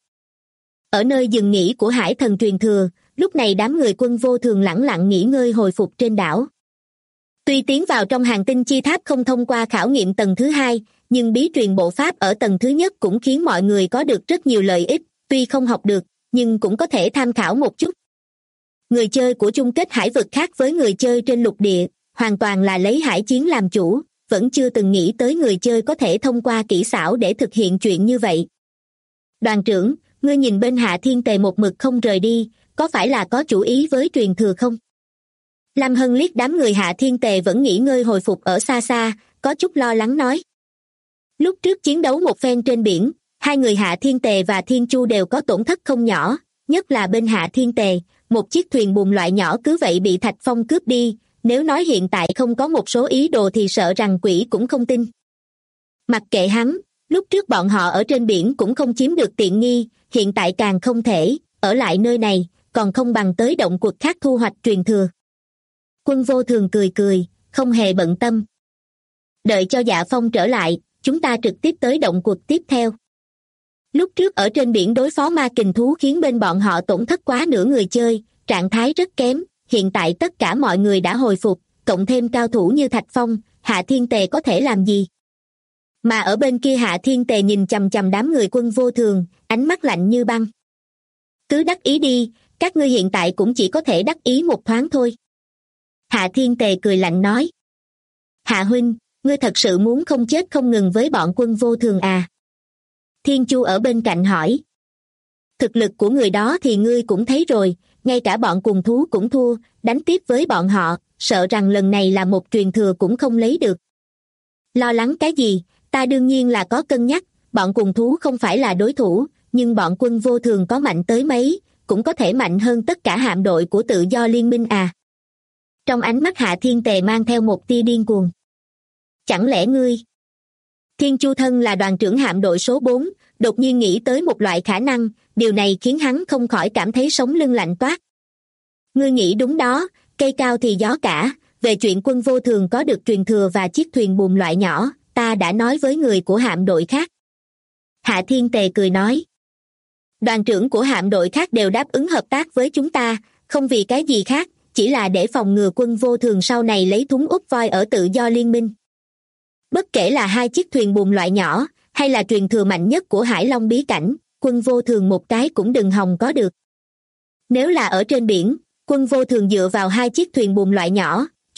Ở nơi dừng nghỉ của hải thần truyền thừa, lúc này đám người Quân Vô Thường lẳng lặng nghỉ ngơi hồi phục trên đảo. Tuy tiến vào trong hàng tinh chi tháp không thông qua khảo nghiệm tầng thứ 2, nhưng bí truyền bộ pháp ở tầng thứ nhất cũng khiến mọi người có được rất nhiều lợi ích, tuy không học được, nhưng cũng có thể tham khảo một chút. Người chơi của chung kết hải vực khác với người chơi trên lục địa, hoàn toàn là lấy hải chiến làm chủ, vẫn chưa từng nghĩ tới người chơi có thể thông qua kỹ xảo để thực hiện chuyện như vậy. Đoàn trưởng, ngươi nhìn bên Hạ Thiên Tề một mực không rời đi, có phải là có chủ ý với truyền thừa không? Lam Hân liếc đám người Hạ Thiên Tề vẫn nghỉ ngơi hồi phục ở xa xa, có chút lo lắng nói. Lúc trước chiến đấu một phen trên biển, hai người Hạ Thiên Tề và Thiên Chu đều có tổn thất không nhỏ, nhất là bên Hạ Thiên Tề, một chiếc thuyền buồm loại nhỏ cứ vậy bị Thạch Phong cướp đi, nếu nói hiện tại không có một số ý đồ thì sợ rằng quỷ cũng không tin. Mặc kệ hắn, lúc trước bọn họ ở trên biển cũng không chiếm được tiện nghi, hiện tại càng không thể, ở lại nơi này, còn không bằng tới động quật khác thu hoạch truyền thừa. Quân Vô Thường cười cười, không hề bận tâm. Đợi cho Dạ Phong trở lại, chúng ta trực tiếp tới động quật tiếp theo. Lúc trước ở trên biển đối phó ma kình thú khiến bên bọn họ tổn thất quá nửa người chơi, trạng thái rất kém, hiện tại tất cả mọi người đã hồi phục, cộng thêm cao thủ như Thạch Phong, Hạ Thiên Tề có thể làm gì? Mà ở bên kia Hạ Thiên Tề nhìn chằm chằm đám người Quân Vô Thường, ánh mắt lạnh như băng. Cứ đắc ý đi, các ngươi hiện tại cũng chỉ có thể đắc ý một thoáng thôi. Hạ Thiên Tề cười lạnh nói. Hạ huynh, ngươi thật sự muốn không chết không ngừng với bọn Quân Vô Thường à? Thiên Chu ở bên cạnh hỏi. Thực lực của người đó thì ngươi cũng thấy rồi, ngay cả bọn cùng thú cũng thua, đánh tiếp với bọn họ, sợ rằng lần này là một truyền thừa cũng không lấy được. Lo lắng cái gì, ta đương nhiên là có cân nhắc, bọn cùng thú không phải là đối thủ, nhưng bọn Quân Vô Thường có mạnh tới mấy, cũng có thể mạnh hơn tất cả hạm đội của tự do liên minh à. Trong ánh mắt Hạ Thiên Tề mang theo một tia điên cuồng. Chẳng lẽ ngươi? Thiên Chu thân là đoàn trưởng hạm đội số 4, đột nhiên nghĩ tới một loại khả năng, điều này khiến hắn không khỏi cảm thấy sống lưng lạnh toát. Ngươi nghĩ đúng đó, cây cao thì gió cả, về chuyện Quân Vô Thường có được truyền thừa và chiếc thuyền buồm loại nhỏ, ta đã nói với người của hạm đội khác. Hạ Thiên Tề cười nói. Đoàn trưởng của hạm đội khác đều đáp ứng hợp tác với chúng ta, không vì cái gì khác, chỉ là để phòng ngừa Quân Vô Thường sau này lấy thúng úp voi ở tự do liên minh. Bất kể là hai chiếc thuyền buồm loại nhỏ, hay là truyền thừa mạnh nhất của Hải Long bí cảnh, Quân Vô Thường một cái cũng đừng hòng có được. Nếu là ở trên biển, Quân Vô Thường dựa vào hai chiếc thuyền buồm loại nhỏ,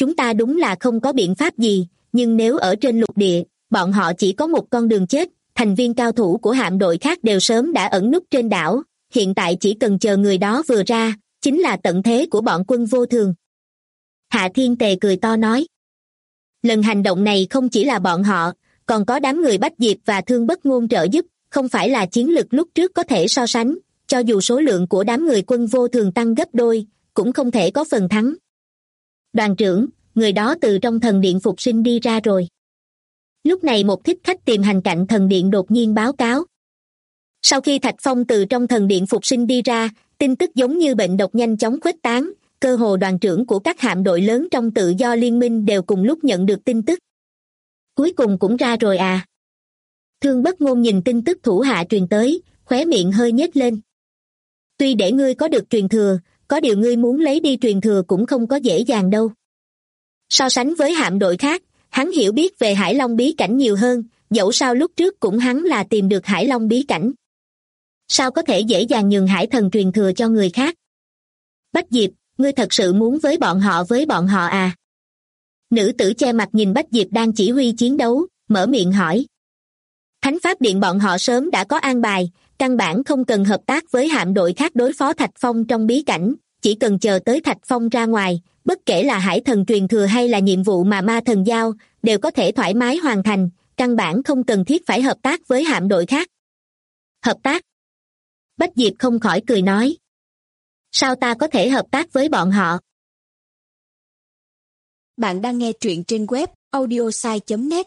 chúng ta đúng là không có biện pháp gì, nhưng nếu ở trên lục địa, bọn họ chỉ có một con đường chết, thành viên cao thủ của hạm đội khác đều sớm đã ẩn núp trên đảo, hiện tại chỉ cần chờ người đó vừa ra, chính là tận thế của bọn Quân Vô Thường. Hạ Thiên Tề cười to nói. Lần hành động này không chỉ là bọn họ, còn có đám người Bách Diệp và Thương Bất Ngôn trợ giúp, không phải là chiến lực lúc trước có thể so sánh, cho dù số lượng của đám người Quân Vô Thường tăng gấp đôi, cũng không thể có phần thắng. Đoàn trưởng, người đó từ trong thần điện phục sinh đi ra rồi. Lúc này một thích khách tìm hành cạnh thần điện đột nhiên báo cáo. Sau khi Thạch Phong từ trong thần điện phục sinh đi ra, tin tức giống như bệnh độc nhanh chóng khuếch tán, cơ hồ đoàn trưởng của các hạm đội lớn trong tự do liên minh đều cùng lúc nhận được tin tức. Cuối cùng cũng ra rồi à? Thương Bất Ngôn nhìn tin tức thủ hạ truyền tới, khóe miệng hơi nhếch lên. Tuy để ngươi có được truyền thừa, có điều ngươi muốn lấy đi truyền thừa cũng không có dễ dàng đâu. So sánh với hạm đội khác, hắn hiểu biết về Hải Long bí cảnh nhiều hơn, dẫu sao lúc trước cũng hắn là tìm được Hải Long bí cảnh. Sao có thể dễ dàng nhường Hải Thần truyền thừa cho người khác? Bách Diệp, ngươi thật sự muốn với bọn họ à? Nữ tử che mặt nhìn Bách Diệp đang chỉ huy chiến đấu, mở miệng hỏi. Thánh Pháp Điện bọn họ sớm đã có an bài, căn bản không cần hợp tác với hạm đội khác đối phó Thạch Phong trong bí cảnh, chỉ cần chờ tới Thạch Phong ra ngoài, bất kể là Hải Thần truyền thừa hay là nhiệm vụ mà Ma Thần giao, đều có thể thoải mái hoàn thành, căn bản không cần thiết phải hợp tác với hạm đội khác. Hợp tác? Bách Diệp không khỏi cười nói. Sao ta có thể hợp tác với bọn họ? Bạn đang nghe truyện trên web audiosai.net.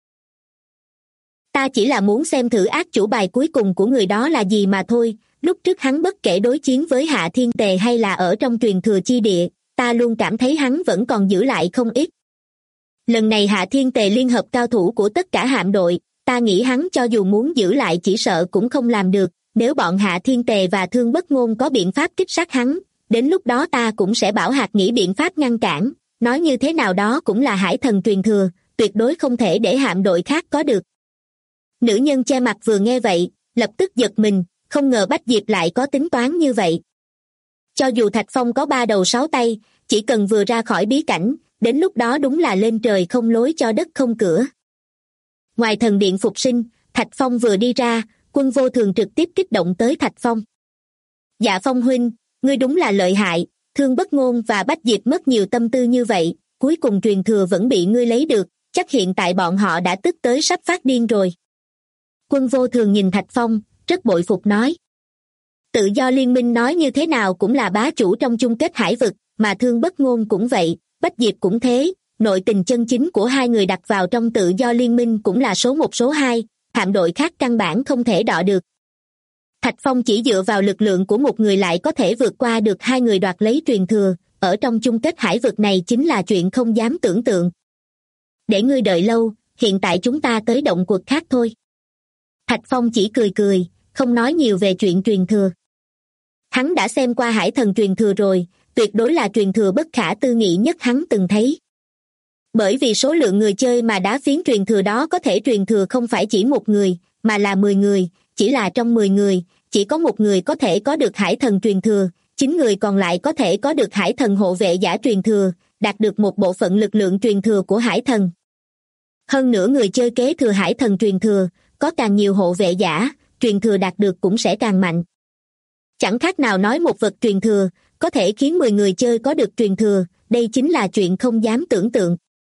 Ta chỉ là muốn xem thử ác chủ bài cuối cùng của người đó là gì mà thôi, lúc trước hắn bất kể đối chiến với Hạ Thiên Tề hay là ở trong truyền thừa chi địa, ta luôn cảm thấy hắn vẫn còn giữ lại không ít. Lần này Hạ Thiên Tề liên hợp cao thủ của tất cả hạm đội, ta nghĩ hắn cho dù muốn giữ lại chỉ sợ cũng không làm được, nếu bọn Hạ Thiên Tề và Thương Bất Ngôn có biện pháp kích sát hắn, đến lúc đó ta cũng sẽ bảo Hạt nghĩ biện pháp ngăn cản, nói như thế nào đó cũng là Hải Thần truyền thừa, tuyệt đối không thể để hạm đội khác có được. Nữ nhân che mặt vừa nghe vậy, lập tức giật mình, không ngờ Bách Diệp lại có tính toán như vậy. Cho dù Thạch Phong có 3 đầu 6 tay, chỉ cần vừa ra khỏi bí cảnh, đến lúc đó đúng là lên trời không lối cho đất không cửa. Ngoài thần điện phục sinh, Thạch Phong vừa đi ra, Quân Vô Thường trực tiếp kích động tới Thạch Phong. Dạ Phong huynh, ngươi đúng là lợi hại, Thương Bất Ngôn và Bách Diệp mất nhiều tâm tư như vậy, cuối cùng truyền thừa vẫn bị ngươi lấy được, chắc hiện tại bọn họ đã tức tới sắp phát điên rồi. Quân Vô Thường nhìn Thạch Phong, rất bội phục nói. Tự do liên minh nói như thế nào cũng là bá chủ trong chung kết hải vực, mà Thương Bất Ngôn cũng vậy, Bách Diệp cũng thế, nội tình chân chính của hai người đặt vào trong tự do liên minh cũng là số 1 số 2, hạm đội khác căn bản không thể đọ được. Thạch Phong chỉ dựa vào lực lượng của một người lại có thể vượt qua được hai người đoạt lấy truyền thừa, ở trong chung kết hải vực này chính là chuyện không dám tưởng tượng. Để ngươi đợi lâu, hiện tại chúng ta tới động quật khác thôi. Thạch Phong chỉ cười cười, không nói nhiều về chuyện truyền thừa. Hắn đã xem qua Hải Thần truyền thừa rồi, tuyệt đối là truyền thừa bất khả tư nghị nhất hắn từng thấy. Bởi vì số lượng người chơi mà đá phiến truyền thừa đó có thể truyền thừa không phải chỉ một người, mà là 10 người, chỉ là trong 10 người, chỉ có một người có thể có được Hải Thần truyền thừa, 9 người còn lại có thể có được Hải Thần hộ vệ giả truyền thừa, đạt được một bộ phận lực lượng truyền thừa của Hải Thần. Hơn nữa người chơi kế thừa Hải Thần truyền thừa, có càng nhiều hộ vệ giả, truyền thừa đạt được cũng sẽ càng mạnh. Chẳng khác nào nói một vật truyền thừa, có thể khiến 10 người chơi có được truyền thừa, đây chính là chuyện không dám tưởng tượng.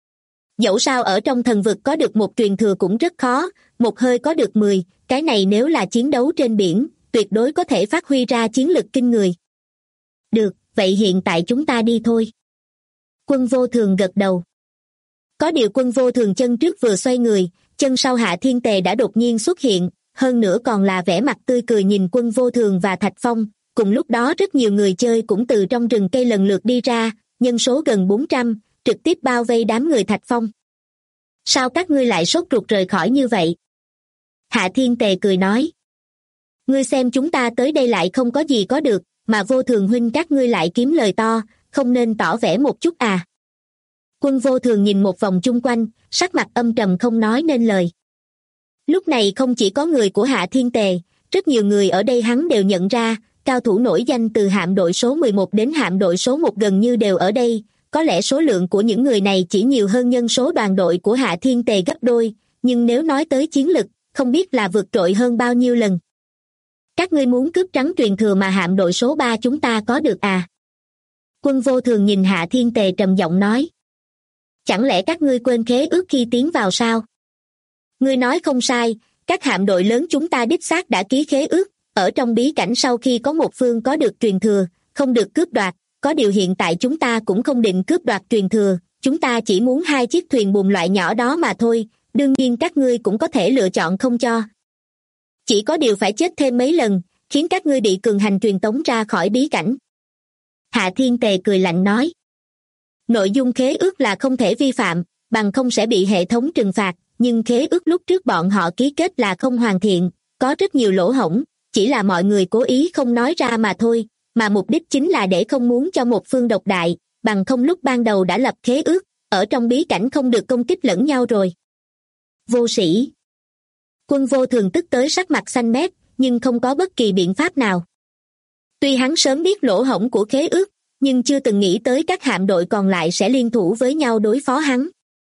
Dẫu sao ở trong thần vực có được một truyền thừa cũng rất khó, một hơi có được 10, cái này nếu là chiến đấu trên biển, tuyệt đối có thể phát huy ra chiến lực kinh người. Được, vậy hiện tại chúng ta đi thôi. Quân Vô Thường gật đầu. Có điều Quân Vô Thường chân trước vừa xoay người, chân sau Hạ Thiên Tề đã đột nhiên xuất hiện, hơn nữa còn là vẻ mặt tươi cười nhìn Quân Vô Thường và Thạch Phong. Cùng lúc đó rất nhiều người chơi cũng từ trong rừng cây lần lượt đi ra, nhân số gần 400, trực tiếp bao vây đám người Thạch Phong. Sao các ngươi lại sốt ruột rời khỏi như vậy? Hạ Thiên Tề cười nói. Ngươi xem chúng ta tới đây lại không có gì có được, mà Vô Thường huynh các ngươi lại kiếm lời to, không nên tỏ vẻ một chút à? Quân Vô Thường nhìn một vòng chung quanh, sắc mặt âm trầm không nói nên lời. Lúc này không chỉ có người của Hạ Thiên Tề, rất nhiều người ở đây hắn đều nhận ra, cao thủ nổi danh từ hạm đội số 11 đến hạm đội số 1 gần như đều ở đây, có lẽ số lượng của những người này chỉ nhiều hơn nhân số đoàn đội của Hạ Thiên Tề gấp đôi, nhưng nếu nói tới chiến lực, không biết là vượt trội hơn bao nhiêu lần. Các ngươi muốn cướp trắng truyền thừa mà hạm đội số 3 chúng ta có được à? Quân Vô Thường nhìn Hạ Thiên Tề trầm giọng nói. Chẳng lẽ các ngươi quên khế ước khi tiến vào sao? Ngươi nói không sai, các hạm đội lớn chúng ta đích xác đã ký khế ước, ở trong bí cảnh sau khi có một phương có được truyền thừa, không được cướp đoạt, có điều hiện tại chúng ta cũng không định cướp đoạt truyền thừa, chúng ta chỉ muốn 2 chiếc thuyền buồm loại nhỏ đó mà thôi, đương nhiên các ngươi cũng có thể lựa chọn không cho. Chỉ có điều phải chết thêm mấy lần, khiến các ngươi bị cường hành truyền tống ra khỏi bí cảnh. Hạ Thiên Tề cười lạnh nói. Nội dung khế ước là không thể vi phạm, bằng không sẽ bị hệ thống trừng phạt, nhưng khế ước lúc trước bọn họ ký kết là không hoàn thiện, có rất nhiều lỗ hổng, chỉ là mọi người cố ý không nói ra mà thôi, mà mục đích chính là để không muốn cho một phương độc đại, bằng không lúc ban đầu đã lập khế ước, ở trong bí cảnh không được công kích lẫn nhau rồi. Vô sĩ. Quân Vô Thường tức tới sắc mặt xanh mét, nhưng không có bất kỳ biện pháp nào. Tuy hắn sớm biết lỗ hổng của khế ước, nhưng chưa từng nghĩ tới các hạm đội còn lại sẽ liên thủ với nhau đối phó hắn.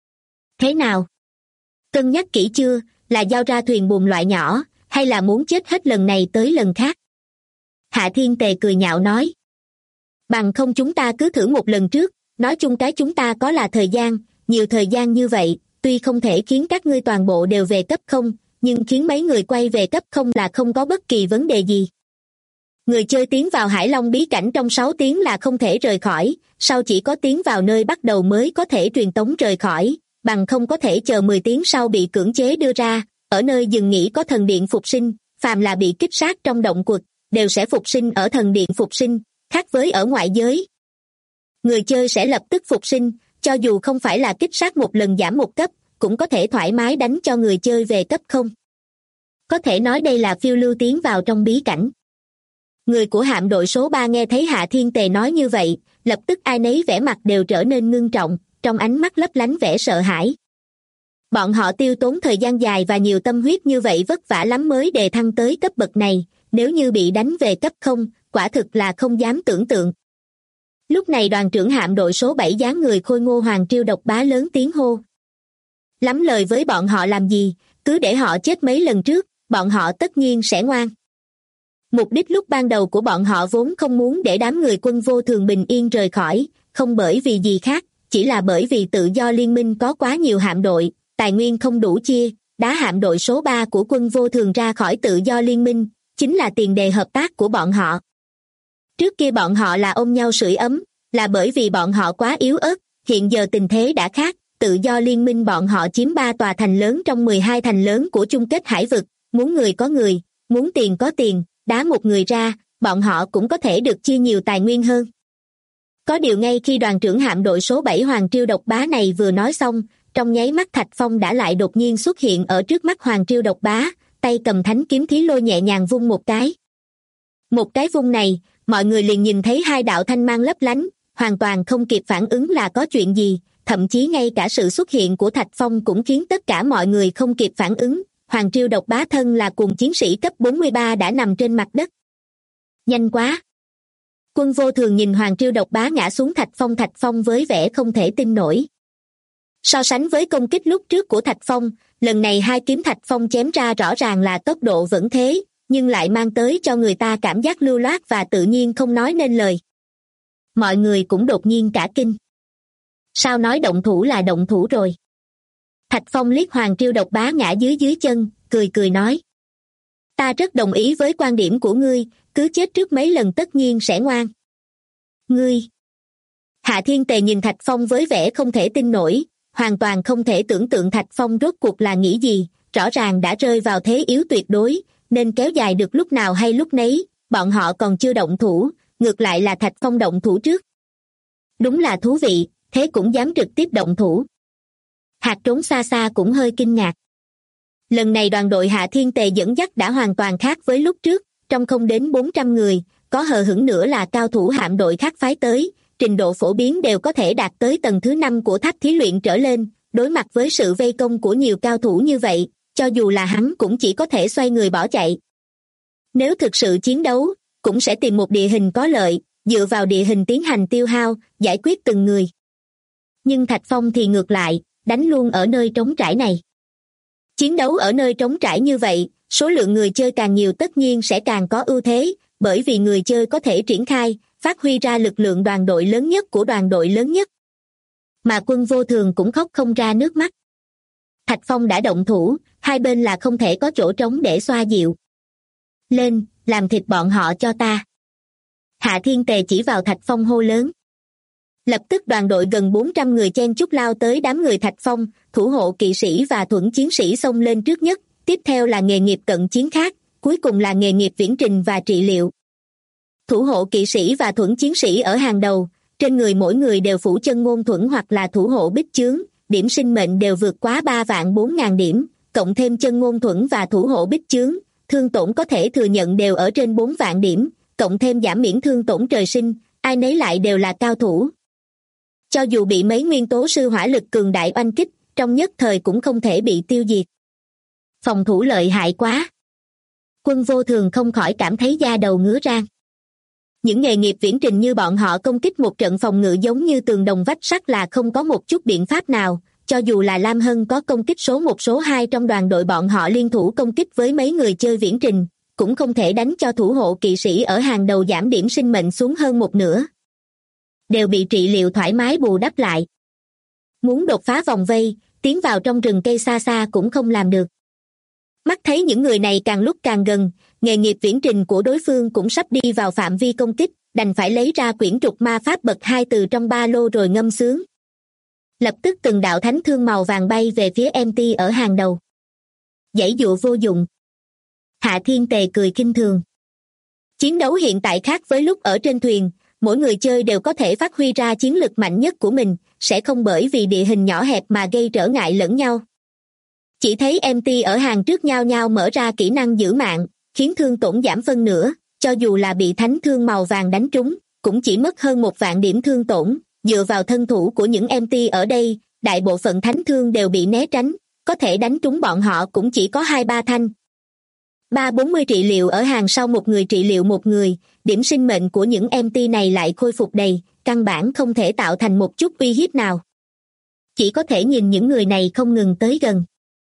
Thế nào? Cân nhắc kỹ chưa, là giao ra thuyền buồm loại nhỏ, hay là muốn chết hết lần này tới lần khác? Hạ Thiên Tề cười nhạo nói. Bằng không chúng ta cứ thử một lần trước, nói chung cái chúng ta có là thời gian, nhiều thời gian như vậy, tuy không thể khiến các ngươi toàn bộ đều về cấp 0, nhưng khiến mấy người quay về cấp 0 là không có bất kỳ vấn đề gì. Người chơi tiến vào Hải Long bí cảnh trong 6 tiếng là không thể rời khỏi, sau chỉ có tiến vào nơi bắt đầu mới có thể truyền tống rời khỏi, bằng không có thể chờ 10 tiếng sau bị cưỡng chế đưa ra, ở nơi dừng nghỉ có thần điện phục sinh, phàm là bị kích sát trong động quật, đều sẽ phục sinh ở thần điện phục sinh, khác với ở ngoại giới. Người chơi sẽ lập tức phục sinh, cho dù không phải là kích sát một lần giảm một cấp, cũng có thể thoải mái đánh cho người chơi về cấp 0. Có thể nói đây là phiêu lưu tiến vào trong bí cảnh. Người của hạm đội số 3 nghe thấy Hạ Thiên Tề nói như vậy, lập tức ai nấy vẻ mặt đều trở nên ngưng trọng, trong ánh mắt lấp lánh vẻ sợ hãi. Bọn họ tiêu tốn thời gian dài và nhiều tâm huyết như vậy vất vả lắm mới đề thăng tới cấp bậc này, nếu như bị đánh về cấp 0, quả thực là không dám tưởng tượng. Lúc này đoàn trưởng hạm đội số 7 dáng người khôi ngô Hoàng Triêu Độc Bá lớn tiếng hô. Lắm lời với bọn họ làm gì, cứ để họ chết mấy lần trước, bọn họ tất nhiên sẽ ngoan. Mục đích lúc ban đầu của bọn họ vốn không muốn để đám người Quân Vô Thường bình yên rời khỏi, không bởi vì gì khác, chỉ là bởi vì tự do liên minh có quá nhiều hạm đội, tài nguyên không đủ chia, đá hạm đội số 3 của Quân Vô Thường ra khỏi tự do liên minh, chính là tiền đề hợp tác của bọn họ. Trước kia bọn họ là ôm nhau sưởi ấm, là bởi vì bọn họ quá yếu ớt, hiện giờ tình thế đã khác, tự do liên minh bọn họ chiếm 3 tòa thành lớn trong 12 thành lớn của chung kết hải vực, muốn người có người, muốn tiền có tiền, đá một người ra, bọn họ cũng có thể được chia nhiều tài nguyên hơn. Có điều ngay khi đoàn trưởng hạm đội số 7 Hoàng Triêu Độc Bá này vừa nói xong, trong nháy mắt Thạch Phong đã lại đột nhiên xuất hiện ở trước mắt Hoàng Triêu Độc Bá, tay cầm thánh kiếm Thí Lôi nhẹ nhàng vung một cái. Một cái vung này, mọi người liền nhìn thấy 2 đạo thanh mang lấp lánh, hoàn toàn không kịp phản ứng là có chuyện gì, thậm chí ngay cả sự xuất hiện của Thạch Phong cũng khiến tất cả mọi người không kịp phản ứng. Hoàng Triêu Độc Bá thân là cùng chiến sĩ cấp 43 đã nằm trên mặt đất. Nhanh quá! Quân Vô Thường nhìn Hoàng Triêu Độc Bá ngã xuống Thạch Phong với vẻ không thể tin nổi. So sánh với công kích lúc trước của Thạch Phong, lần này 2 kiếm Thạch Phong chém ra rõ ràng là tốc độ vẫn thế, nhưng lại mang tới cho người ta cảm giác lưu loát và tự nhiên không nói nên lời. Mọi người cũng đột nhiên cả kinh. Sao nói động thủ là động thủ rồi? Thạch Phong liếc Hoàng Triêu Độc Bá ngã dưới chân, cười nói. Ta rất đồng ý với quan điểm của ngươi, cứ chết trước mấy lần tất nhiên sẽ ngoan. Ngươi! Hạ Thiên Tề nhìn Thạch Phong với vẻ không thể tin nổi, hoàn toàn không thể tưởng tượng Thạch Phong rốt cuộc là nghĩ gì, rõ ràng đã rơi vào thế yếu tuyệt đối, nên kéo dài được lúc nào hay lúc nấy, bọn họ còn chưa động thủ, ngược lại là Thạch Phong động thủ trước. Đúng là thú vị, thế cũng dám trực tiếp động thủ. Hạt Trốn xa xa cũng hơi kinh ngạc. Lần này đoàn đội Hạ Thiên Tề dẫn dắt đã hoàn toàn khác với lúc trước, trong không đến 400 người, có hờ hững nữa là cao thủ hạm đội khác phái tới, trình độ phổ biến đều có thể đạt tới tầng thứ 5 của tháp thí luyện trở lên, đối mặt với sự vây công của nhiều cao thủ như vậy, cho dù là hắn cũng chỉ có thể xoay người bỏ chạy. Nếu thực sự chiến đấu, cũng sẽ tìm một địa hình có lợi, dựa vào địa hình tiến hành tiêu hao, giải quyết từng người. Nhưng Thạch Phong thì ngược lại, đánh luôn ở nơi trống trải này. Chiến đấu ở nơi trống trải như vậy, số lượng người chơi càng nhiều tất nhiên sẽ càng có ưu thế, bởi vì người chơi có thể triển khai, phát huy ra lực lượng đoàn đội lớn nhất của đoàn đội lớn nhất. Mà Quân Vô Thường cũng khóc không ra nước mắt. Thạch Phong đã động thủ, hai bên là không thể có chỗ trống để xoa dịu. Lên, làm thịt bọn họ cho ta. Hạ Thiên Tề chỉ vào Thạch Phong hô lớn. Lập tức đoàn đội gần 400 người chen chúc lao tới đám người Thạch Phong, thủ hộ kỵ sĩ và thuẫn chiến sĩ xông lên trước nhất, tiếp theo là nghề nghiệp cận chiến khác, cuối cùng là nghề nghiệp viễn trình và trị liệu. Thủ hộ kỵ sĩ và thuẫn chiến sĩ ở hàng đầu, trên người mỗi người đều phủ chân ngôn thuẫn hoặc là thủ hộ bích chướng, điểm sinh mệnh đều vượt quá 3.400.000 điểm, cộng thêm chân ngôn thuẫn và thủ hộ bích chướng, thương tổn có thể thừa nhận đều ở trên 4 vạn điểm, cộng thêm giảm miễn thương tổn trời sinh, ai nấy lại đều là cao thủ. Cho dù bị mấy nguyên tố sư hỏa lực cường đại oanh kích, trong nhất thời cũng không thể bị tiêu diệt. Phòng thủ lợi hại quá. Quân Vô Thường không khỏi cảm thấy da đầu ngứa rang. Những nghề nghiệp viễn trình như bọn họ công kích một trận phòng ngự giống như tường đồng vách sắt là không có một chút biện pháp nào, cho dù là Lam Hân có công kích số 1 số 2 trong đoàn đội bọn họ liên thủ công kích với mấy người chơi viễn trình, cũng không thể đánh cho thủ hộ kỵ sĩ ở hàng đầu giảm điểm sinh mệnh xuống hơn một nửa. Đều bị trị liệu thoải mái bù đắp lại. Muốn đột phá vòng vây, tiến vào trong rừng cây xa xa cũng không làm được. Mắt thấy những người này càng lúc càng gần, nghề nghiệp viễn trình của đối phương cũng sắp đi vào phạm vi công kích, đành phải lấy ra quyển trục ma pháp bậc 2 từ trong ba lô rồi ngâm sướng. Lập tức từng đạo thánh thương màu vàng bay về phía MT ở hàng đầu. Giãy dụa vô dụng. Hạ Thiên Tề cười khinh thường. Chiến đấu hiện tại khác với lúc ở trên thuyền, mỗi người chơi đều có thể phát huy ra chiến lực mạnh nhất của mình, sẽ không bởi vì địa hình nhỏ hẹp mà gây trở ngại lẫn nhau. Chỉ thấy MT ở hàng trước nhau nhau mở ra kỹ năng giữ mạng, khiến thương tổn giảm phân nửa, cho dù là bị thánh thương màu vàng đánh trúng, cũng chỉ mất hơn 1 vạn điểm thương tổn. Dựa vào thân thủ của những MT ở đây, đại bộ phận thánh thương đều bị né tránh, có thể đánh trúng bọn họ cũng chỉ có 2-3 thanh. 3-40 trị liệu ở hàng sau một người trị liệu một người, điểm sinh mệnh của những MT này lại khôi phục đầy, căn bản không thể tạo thành một chút uy hiếp nào. Chỉ có thể nhìn những người này không ngừng tới gần.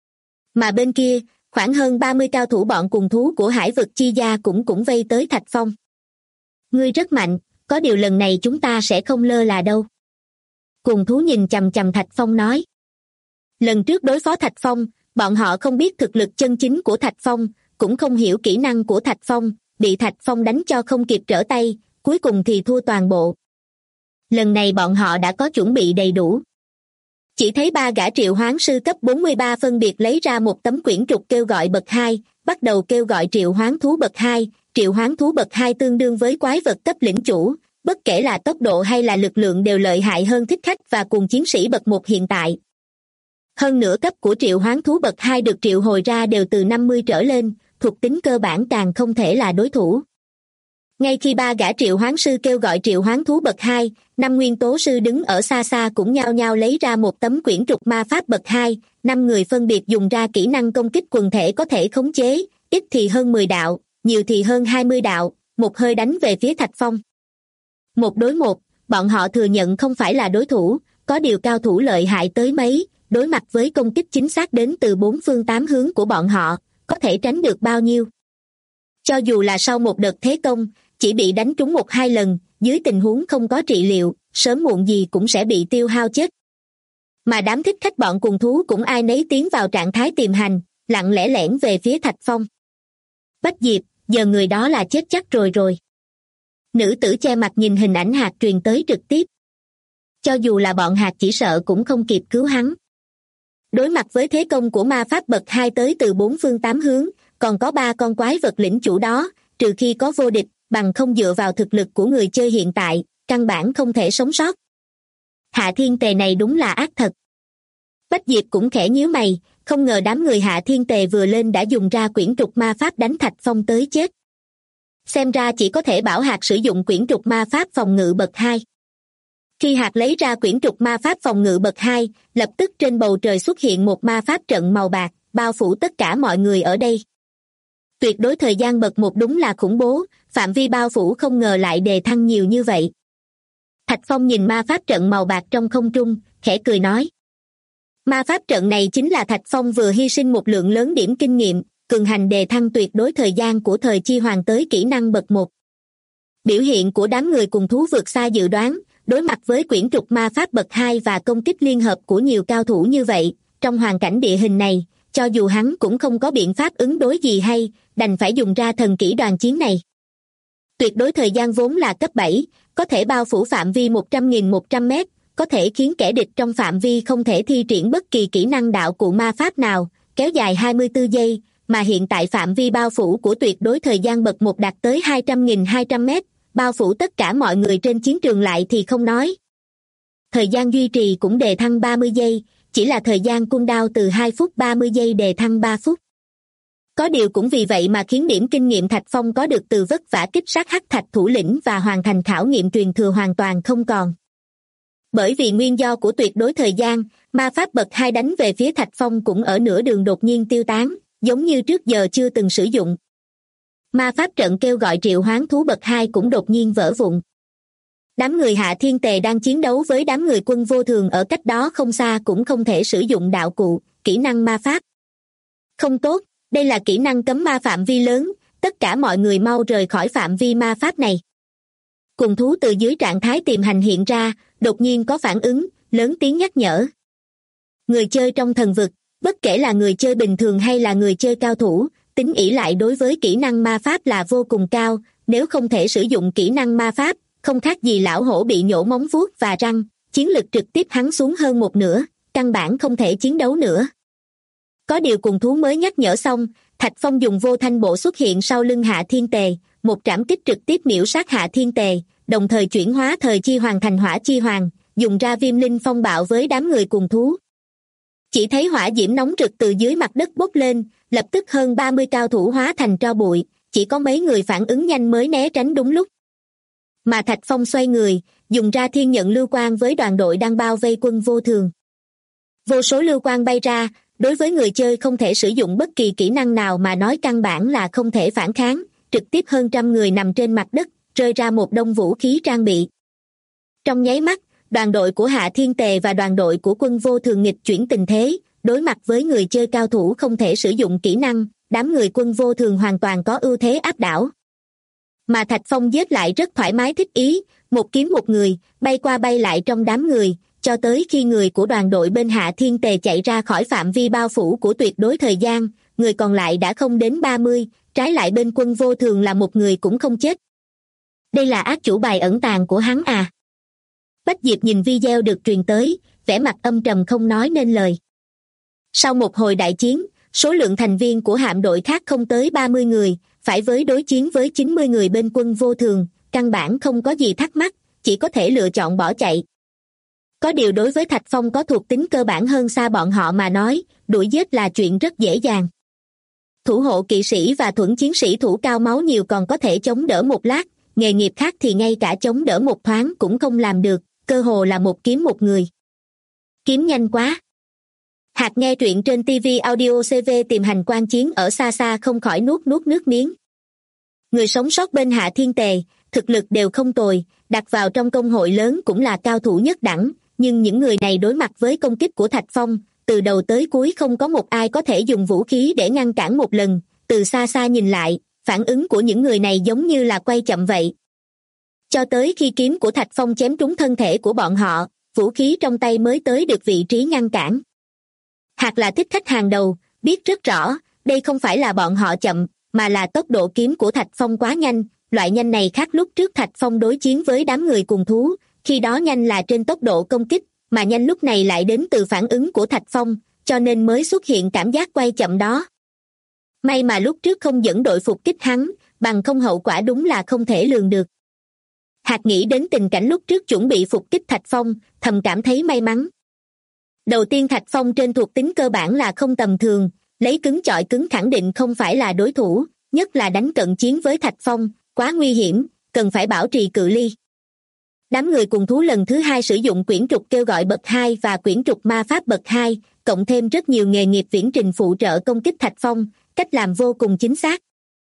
Mà bên kia, khoảng hơn 30 cao thủ bọn cùng thú của hải vực chi gia cũng vây tới Thạch Phong. Ngươi rất mạnh, có điều lần này chúng ta sẽ không lơ là đâu. Cùng thú nhìn chằm chằm Thạch Phong nói. Lần trước đối phó Thạch Phong, bọn họ không biết thực lực chân chính của Thạch Phong, cũng không hiểu kỹ năng của Thạch Phong, bị Thạch Phong đánh cho không kịp trở tay, cuối cùng thì thua toàn bộ. Lần này bọn họ đã có chuẩn bị đầy đủ. Chỉ thấy 3 gã triệu hoán sư cấp 43 phân biệt lấy ra một tấm quyển trục kêu gọi bậc 2, bắt đầu kêu gọi triệu hoán thú bậc 2. Triệu hoán thú bậc 2 tương đương với quái vật cấp lĩnh chủ, bất kể là tốc độ hay là lực lượng đều lợi hại hơn thích khách và cùng chiến sĩ bậc 1 hiện tại. Hơn nửa cấp của triệu hoán thú bậc 2 được triệu hồi ra đều từ 50 trở lên, thuộc tính cơ bản càng không thể là đối thủ. Ngay khi 3 gã triệu hoán sư kêu gọi triệu hoán thú bậc 2, 5 nguyên tố sư đứng ở xa xa cũng nhao nhao lấy ra một tấm quyển trục ma pháp bậc 2, 5 người phân biệt dùng ra kỹ năng công kích quần thể có thể khống chế, ít thì hơn 10 đạo, nhiều thì hơn 20 đạo, một hơi đánh về phía Thạch Phong. 1 đối 1, bọn họ thừa nhận không phải là đối thủ, có điều cao thủ lợi hại tới mấy, đối mặt với công kích chính xác đến từ 4 phương 8 hướng của bọn họ, có thể tránh được bao nhiêu. Cho dù là sau một đợt thế công, chỉ bị đánh trúng 1-2 lần, dưới tình huống không có trị liệu, sớm muộn gì cũng sẽ bị tiêu hao chết. Mà đám thích khách bọn cùng thú cũng ai nấy tiến vào trạng thái tìm hành, lặng lẽ lẻn về phía Thạch Phong. Bách Diệp, giờ người đó là chết chắc rồi. Nữ tử che mặt nhìn hình ảnh Hạt truyền tới trực tiếp. Cho dù là bọn Hạt chỉ sợ cũng không kịp cứu hắn. Đối mặt với thế công của ma pháp bậc 2 tới từ 4 phương 8 hướng, còn có 3 con quái vật lĩnh chủ đó, trừ khi có vô địch, bằng không dựa vào thực lực của người chơi hiện tại, căn bản không thể sống sót. Hạ Thiên Tề này đúng là ác thật. Bách Diệp cũng khẽ nhíu mày, không ngờ đám người Hạ Thiên Tề vừa lên đã dùng ra quyển trục ma pháp đánh Thạch Phong tới chết. Xem ra chỉ có thể bảo Hạt sử dụng quyển trục ma pháp phòng ngự bậc 2. Khi Hạt lấy ra quyển trục ma pháp phòng ngự bậc 2, lập tức trên bầu trời xuất hiện một ma pháp trận màu bạc, bao phủ tất cả mọi người ở đây. Tuyệt đối thời gian bậc 1 đúng là khủng bố, phạm vi bao phủ không ngờ lại đề thăng nhiều như vậy. Thạch Phong nhìn ma pháp trận màu bạc trong không trung, khẽ cười nói. Ma pháp trận này chính là Thạch Phong vừa hy sinh một lượng lớn điểm kinh nghiệm, cường hành đề thăng tuyệt đối thời gian của thời chi hoàng tới kỹ năng bậc 1. Biểu hiện của đám người cùng thú vượt xa dự đoán, đối mặt với quyển trục ma pháp bậc 2 và công kích liên hợp của nhiều cao thủ như vậy, trong hoàn cảnh địa hình này, cho dù hắn cũng không có biện pháp ứng đối gì hay, đành phải dùng ra thần kỹ đoàn chiến này. Tuyệt đối thời gian vốn là cấp 7, có thể bao phủ phạm vi 100.100 mét, có thể khiến kẻ địch trong phạm vi không thể thi triển bất kỳ kỹ năng đạo cụ ma pháp nào, kéo dài 24 giây, mà hiện tại phạm vi bao phủ của tuyệt đối thời gian bậc 1 đạt tới 200.200 mét, bao phủ tất cả mọi người trên chiến trường lại thì không nói. Thời gian duy trì cũng đề thăng 30 giây, chỉ là thời gian cooldown từ 2 phút 30 giây đề thăng 3 phút. Có điều cũng vì vậy mà khiến điểm kinh nghiệm Thạch Phong có được từ vất vả kích sát hắc thạch thủ lĩnh và hoàn thành khảo nghiệm truyền thừa hoàn toàn không còn. Bởi vì nguyên do của tuyệt đối thời gian, ma pháp bậc 2 đánh về phía Thạch Phong cũng ở nửa đường đột nhiên tiêu tán, giống như trước giờ chưa từng sử dụng. Ma pháp trận kêu gọi triệu hoán thú bậc 2 cũng đột nhiên vỡ vụn. Đám người Hạ Thiên Tề đang chiến đấu với đám người Quân Vô Thường ở cách đó không xa cũng không thể sử dụng đạo cụ, kỹ năng ma pháp. Không tốt, đây là kỹ năng cấm ma phạm vi lớn, tất cả mọi người mau rời khỏi phạm vi ma pháp này. Cùng thú từ dưới trạng thái tiềm hành hiện ra, đột nhiên có phản ứng, lớn tiếng nhắc nhở. Người chơi trong thần vực, bất kể là người chơi bình thường hay là người chơi cao thủ, tính ỷ lại đối với kỹ năng ma pháp là vô cùng cao, nếu không thể sử dụng kỹ năng ma pháp, không khác gì lão hổ bị nhổ móng vuốt và răng, chiến lực trực tiếp hắn xuống hơn một nửa, căn bản không thể chiến đấu nữa. Có điều cùng thú mới nhắc nhở xong, Thạch Phong dùng vô thanh bộ xuất hiện sau lưng Hạ Thiên Tề, một trảm kích trực tiếp miễu sát Hạ Thiên Tề, đồng thời chuyển hóa thời chi hoàng thành hỏa chi hoàng, dùng ra viêm linh phong bạo với đám người cùng thú. Chỉ thấy hỏa diễm nóng rực từ dưới mặt đất bốc lên, lập tức hơn 30 cao thủ hóa thành tro bụi, chỉ có mấy người phản ứng nhanh mới né tránh đúng lúc. Mà Thạch Phong xoay người, dùng ra thiên nhận lưu quang với đoàn đội đang bao vây Quân Vô Thường. Vô số lưu quang bay ra, đối với người chơi không thể sử dụng bất kỳ kỹ năng nào mà nói căn bản là không thể phản kháng, trực tiếp hơn trăm người nằm trên mặt đất, rơi ra một đông vũ khí trang bị. Trong nháy mắt, đoàn đội của Hạ Thiên Tề và đoàn đội của Quân Vô Thường nghịch chuyển tình thế, đối mặt với người chơi cao thủ không thể sử dụng kỹ năng, đám người Quân Vô Thường hoàn toàn có ưu thế áp đảo. Mà Thạch Phong giết lại rất thoải mái thích ý, một kiếm một người, bay qua bay lại trong đám người, cho tới khi người của đoàn đội bên Hạ Thiên Tề chạy ra khỏi phạm vi bao phủ của tuyệt đối thời gian, người còn lại đã không đến 30, trái lại bên Quân Vô Thường là một người cũng không chết. Đây là ác chủ bài ẩn tàng của hắn à? Bách Diệp nhìn video được truyền tới, vẻ mặt âm trầm không nói nên lời. Sau một hồi đại chiến, số lượng thành viên của hạm đội khác không tới 30 người, phải với đối chiến với 90 người bên Quân Vô Thường, căn bản không có gì thắc mắc, chỉ có thể lựa chọn bỏ chạy. Có điều đối với Thạch Phong có thuộc tính cơ bản hơn xa bọn họ mà nói, đuổi giết là chuyện rất dễ dàng. Thủ hộ kỵ sĩ và thuẫn chiến sĩ thủ cao máu nhiều còn có thể chống đỡ một lát, nghề nghiệp khác thì ngay cả chống đỡ một thoáng cũng không làm được, cơ hồ là một kiếm một người. Kiếm nhanh quá. Hạt nghe truyện trên TV Audio CV tìm hành quan chiến ở xa xa không khỏi nuốt nước miếng. Người sống sót bên Hạ Thiên Tề, thực lực đều không tồi, đặt vào trong công hội lớn cũng là cao thủ nhất đẳng, nhưng những người này đối mặt với công kích của Thạch Phong, từ đầu tới cuối không có một ai có thể dùng vũ khí để ngăn cản một lần, từ xa xa nhìn lại, phản ứng của những người này giống như là quay chậm vậy. Cho tới khi kiếm của Thạch Phong chém trúng thân thể của bọn họ, vũ khí trong tay mới tới được vị trí ngăn cản. Hạt là thích khách hàng đầu, biết rất rõ, đây không phải là bọn họ chậm, mà là tốc độ kiếm của Thạch Phong quá nhanh, loại nhanh này khác lúc trước Thạch Phong đối chiến với đám người cùng thú, khi đó nhanh là trên tốc độ công kích, mà nhanh lúc này lại đến từ phản ứng của Thạch Phong, cho nên mới xuất hiện cảm giác quay chậm đó. May mà lúc trước không dẫn đội phục kích hắn, bằng không hậu quả đúng là không thể lường được. Hạt nghĩ đến tình cảnh lúc trước chuẩn bị phục kích Thạch Phong, thầm cảm thấy may mắn. Đầu tiên Thạch Phong trên thuộc tính cơ bản là không tầm thường, lấy cứng chọi cứng khẳng định không phải là đối thủ, nhất là đánh cận chiến với Thạch Phong, quá nguy hiểm, cần phải bảo trì cự ly. Đám người cùng thú lần thứ hai sử dụng quyển trục kêu gọi bậc 2 và quyển trục ma pháp bậc 2, cộng thêm rất nhiều nghề nghiệp viễn trình phụ trợ công kích Thạch Phong, cách làm vô cùng chính xác.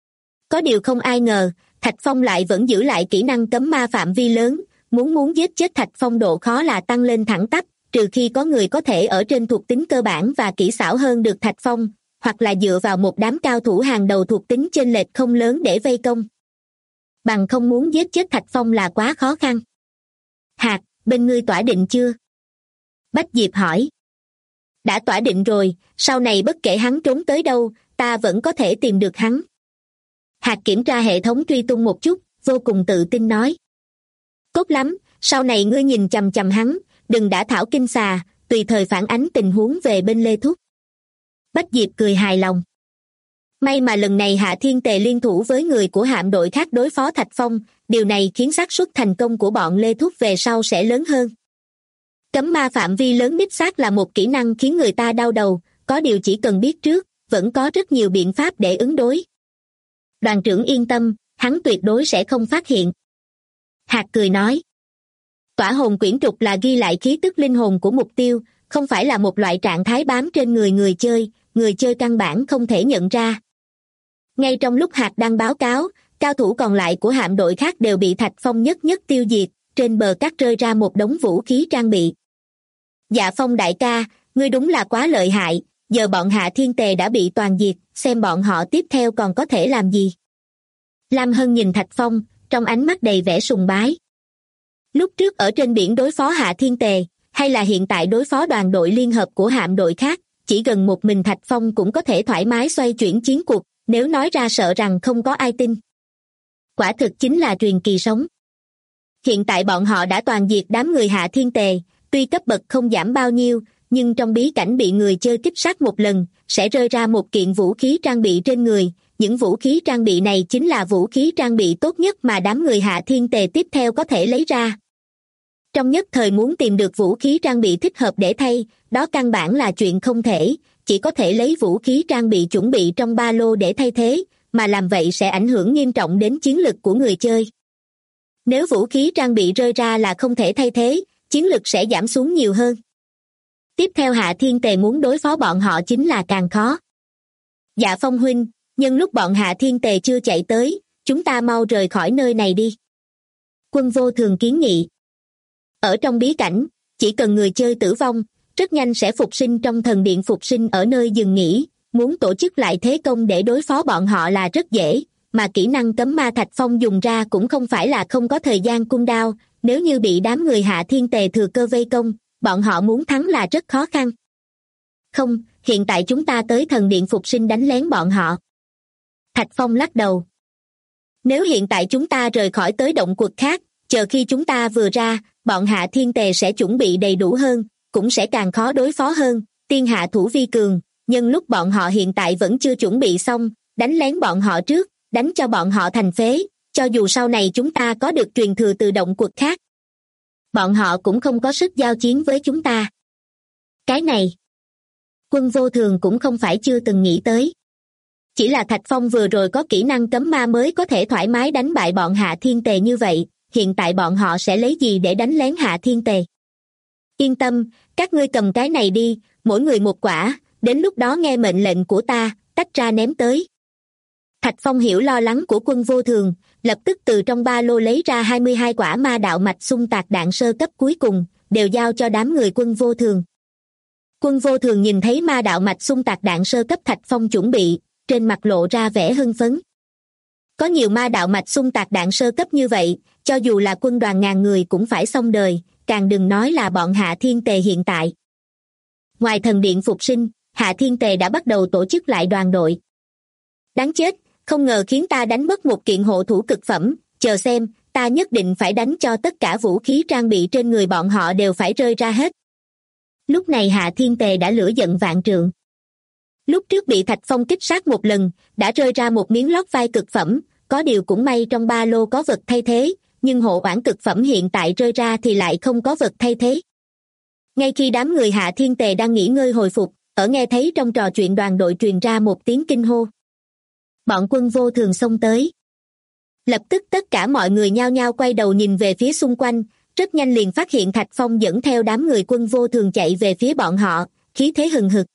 Có điều không ai ngờ, Thạch Phong lại vẫn giữ lại kỹ năng cấm ma phạm vi lớn, muốn giết chết Thạch Phong độ khó là tăng lên thẳng tắp, trừ khi có người có thể ở trên thuộc tính cơ bản và kỹ xảo hơn được Thạch Phong, hoặc là dựa vào một đám cao thủ hàng đầu thuộc tính chênh lệch không lớn để vây công. Bằng không muốn giết chết Thạch Phong là quá khó khăn. Hạt, bên ngươi tỏa định chưa? Bách Diệp hỏi. Đã tỏa định rồi, sau này bất kể hắn trốn tới đâu, ta vẫn có thể tìm được hắn. Hạt kiểm tra hệ thống truy tung một chút, vô cùng tự tin nói. Tốt lắm, sau này ngươi nhìn chằm chằm hắn, đừng đã thảo kinh xà, tùy thời phản ánh tình huống về bên Lê Thúc. Bách Diệp cười hài lòng. May mà lần này Hạ Thiên Tề liên thủ với người của hạm đội khác đối phó Thạch Phong, điều này khiến xác suất thành công của bọn Lê Thúc về sau sẽ lớn hơn. Cấm ma phạm vi lớn đích xác là một kỹ năng khiến người ta đau đầu, có điều chỉ cần biết trước, vẫn có rất nhiều biện pháp để ứng đối. Đoàn trưởng yên tâm, hắn tuyệt đối sẽ không phát hiện. Hạt cười nói. Tỏa hồn quyển trục là ghi lại khí tức linh hồn của mục tiêu, không phải là một loại trạng thái bám trên người chơi căn bản không thể nhận ra. Ngay trong lúc Hạt đang báo cáo, cao thủ còn lại của hạm đội khác đều bị Thạch Phong nhất nhất tiêu diệt, trên bờ cát rơi ra một đống vũ khí trang bị. Dạ Phong đại ca, ngươi đúng là quá lợi hại, giờ bọn Hạ Thiên Tề đã bị toàn diệt, xem bọn họ tiếp theo còn có thể làm gì. Lam Hân nhìn Thạch Phong, trong ánh mắt đầy vẻ sùng bái. Lúc trước ở trên biển đối phó Hạ Thiên Tề, hay là hiện tại đối phó đoàn đội liên hợp của hạm đội khác, chỉ gần một mình Thạch Phong cũng có thể thoải mái xoay chuyển chiến cuộc, nếu nói ra sợ rằng không có ai tin. Quả thực chính là truyền kỳ sống. Hiện tại bọn họ đã toàn diệt đám người Hạ Thiên Tề, tuy cấp bậc không giảm bao nhiêu, nhưng trong bí cảnh bị người chơi kích sát một lần, sẽ rơi ra một kiện vũ khí trang bị trên người. Những vũ khí trang bị này chính là vũ khí trang bị tốt nhất mà đám người Hạ Thiên Tề tiếp theo có thể lấy ra. Trong nhất thời muốn tìm được vũ khí trang bị thích hợp để thay, đó căn bản là chuyện không thể, chỉ có thể lấy vũ khí trang bị chuẩn bị trong ba lô để thay thế, mà làm vậy sẽ ảnh hưởng nghiêm trọng đến chiến lực của người chơi. Nếu vũ khí trang bị rơi ra là không thể thay thế, chiến lực sẽ giảm xuống nhiều hơn. Tiếp theo Hạ Thiên Tề muốn đối phó bọn họ chính là càng khó. Dạ Phong huynh, nhân lúc bọn Hạ Thiên Tề chưa chạy tới, chúng ta mau rời khỏi nơi này đi. Quân Vô Thường kiến nghị. Ở trong bí cảnh, chỉ cần người chơi tử vong, rất nhanh sẽ phục sinh trong thần điện phục sinh ở nơi dừng nghỉ, muốn tổ chức lại thế công để đối phó bọn họ là rất dễ, mà kỹ năng cấm ma Thạch Phong dùng ra cũng không phải là không có thời gian cooldown, nếu như bị đám người Hạ Thiên Tề thừa cơ vây công, bọn họ muốn thắng là rất khó khăn. Không, hiện tại chúng ta tới thần điện phục sinh đánh lén bọn họ. Thạch Phong lắc đầu. Nếu hiện tại chúng ta rời khỏi tới động quật khác, chờ khi chúng ta vừa ra, bọn Hạ Thiên Tề sẽ chuẩn bị đầy đủ hơn, cũng sẽ càng khó đối phó hơn, tiên hạ thủ vi cường, nhân lúc bọn họ hiện tại vẫn chưa chuẩn bị xong, đánh lén bọn họ trước, đánh cho bọn họ thành phế, cho dù sau này chúng ta có được truyền thừa từ động quật khác. Bọn họ cũng không có sức giao chiến với chúng ta. Cái này, Quân Vô Thường cũng không phải chưa từng nghĩ tới. Chỉ là Thạch Phong vừa rồi có kỹ năng cấm ma mới có thể thoải mái đánh bại bọn Hạ Thiên Tề như vậy, hiện tại bọn họ sẽ lấy gì để đánh lén Hạ Thiên Tề? Yên tâm, các ngươi cầm cái này đi, mỗi người một quả, đến lúc đó nghe mệnh lệnh của ta, tách ra ném tới. Thạch Phong hiểu lo lắng của Quân Vô Thường, lập tức từ trong ba lô lấy ra 22 quả ma đạo mạch xung tạc đạn sơ cấp cuối cùng, đều giao cho đám người Quân Vô Thường. Quân Vô Thường nhìn thấy ma đạo mạch xung tạc đạn sơ cấp Thạch Phong chuẩn bị, trên mặt lộ ra vẻ hưng phấn. Có nhiều ma đạo mạch xung tạc đạn sơ cấp như vậy, cho dù là quân đoàn ngàn người cũng phải xong đời, càng đừng nói là bọn Hạ Thiên Tề hiện tại. Ngoài thần điện phục sinh, Hạ Thiên Tề đã bắt đầu tổ chức lại đoàn đội. Đáng chết, không ngờ khiến ta đánh mất một kiện hộ thủ cực phẩm, chờ xem, ta nhất định phải đánh cho tất cả vũ khí trang bị trên người bọn họ đều phải rơi ra hết. Lúc này Hạ Thiên Tề đã lửa giận vạn trượng. Lúc trước bị Thạch Phong kích sát một lần, đã rơi ra một miếng lót vai cực phẩm, có điều cũng may trong ba lô có vật thay thế, nhưng hộ oản cực phẩm hiện tại rơi ra thì lại không có vật thay thế. Ngay khi đám người Hạ Thiên Tề đang nghỉ ngơi hồi phục, ở nghe thấy trong trò chuyện đoàn đội truyền ra một tiếng kinh hô. Bọn Quân Vô Thường xông tới. Lập tức tất cả mọi người nhao nhao quay đầu nhìn về phía xung quanh, rất nhanh liền phát hiện Thạch Phong dẫn theo đám người Quân Vô Thường chạy về phía bọn họ, khí thế hừng hực.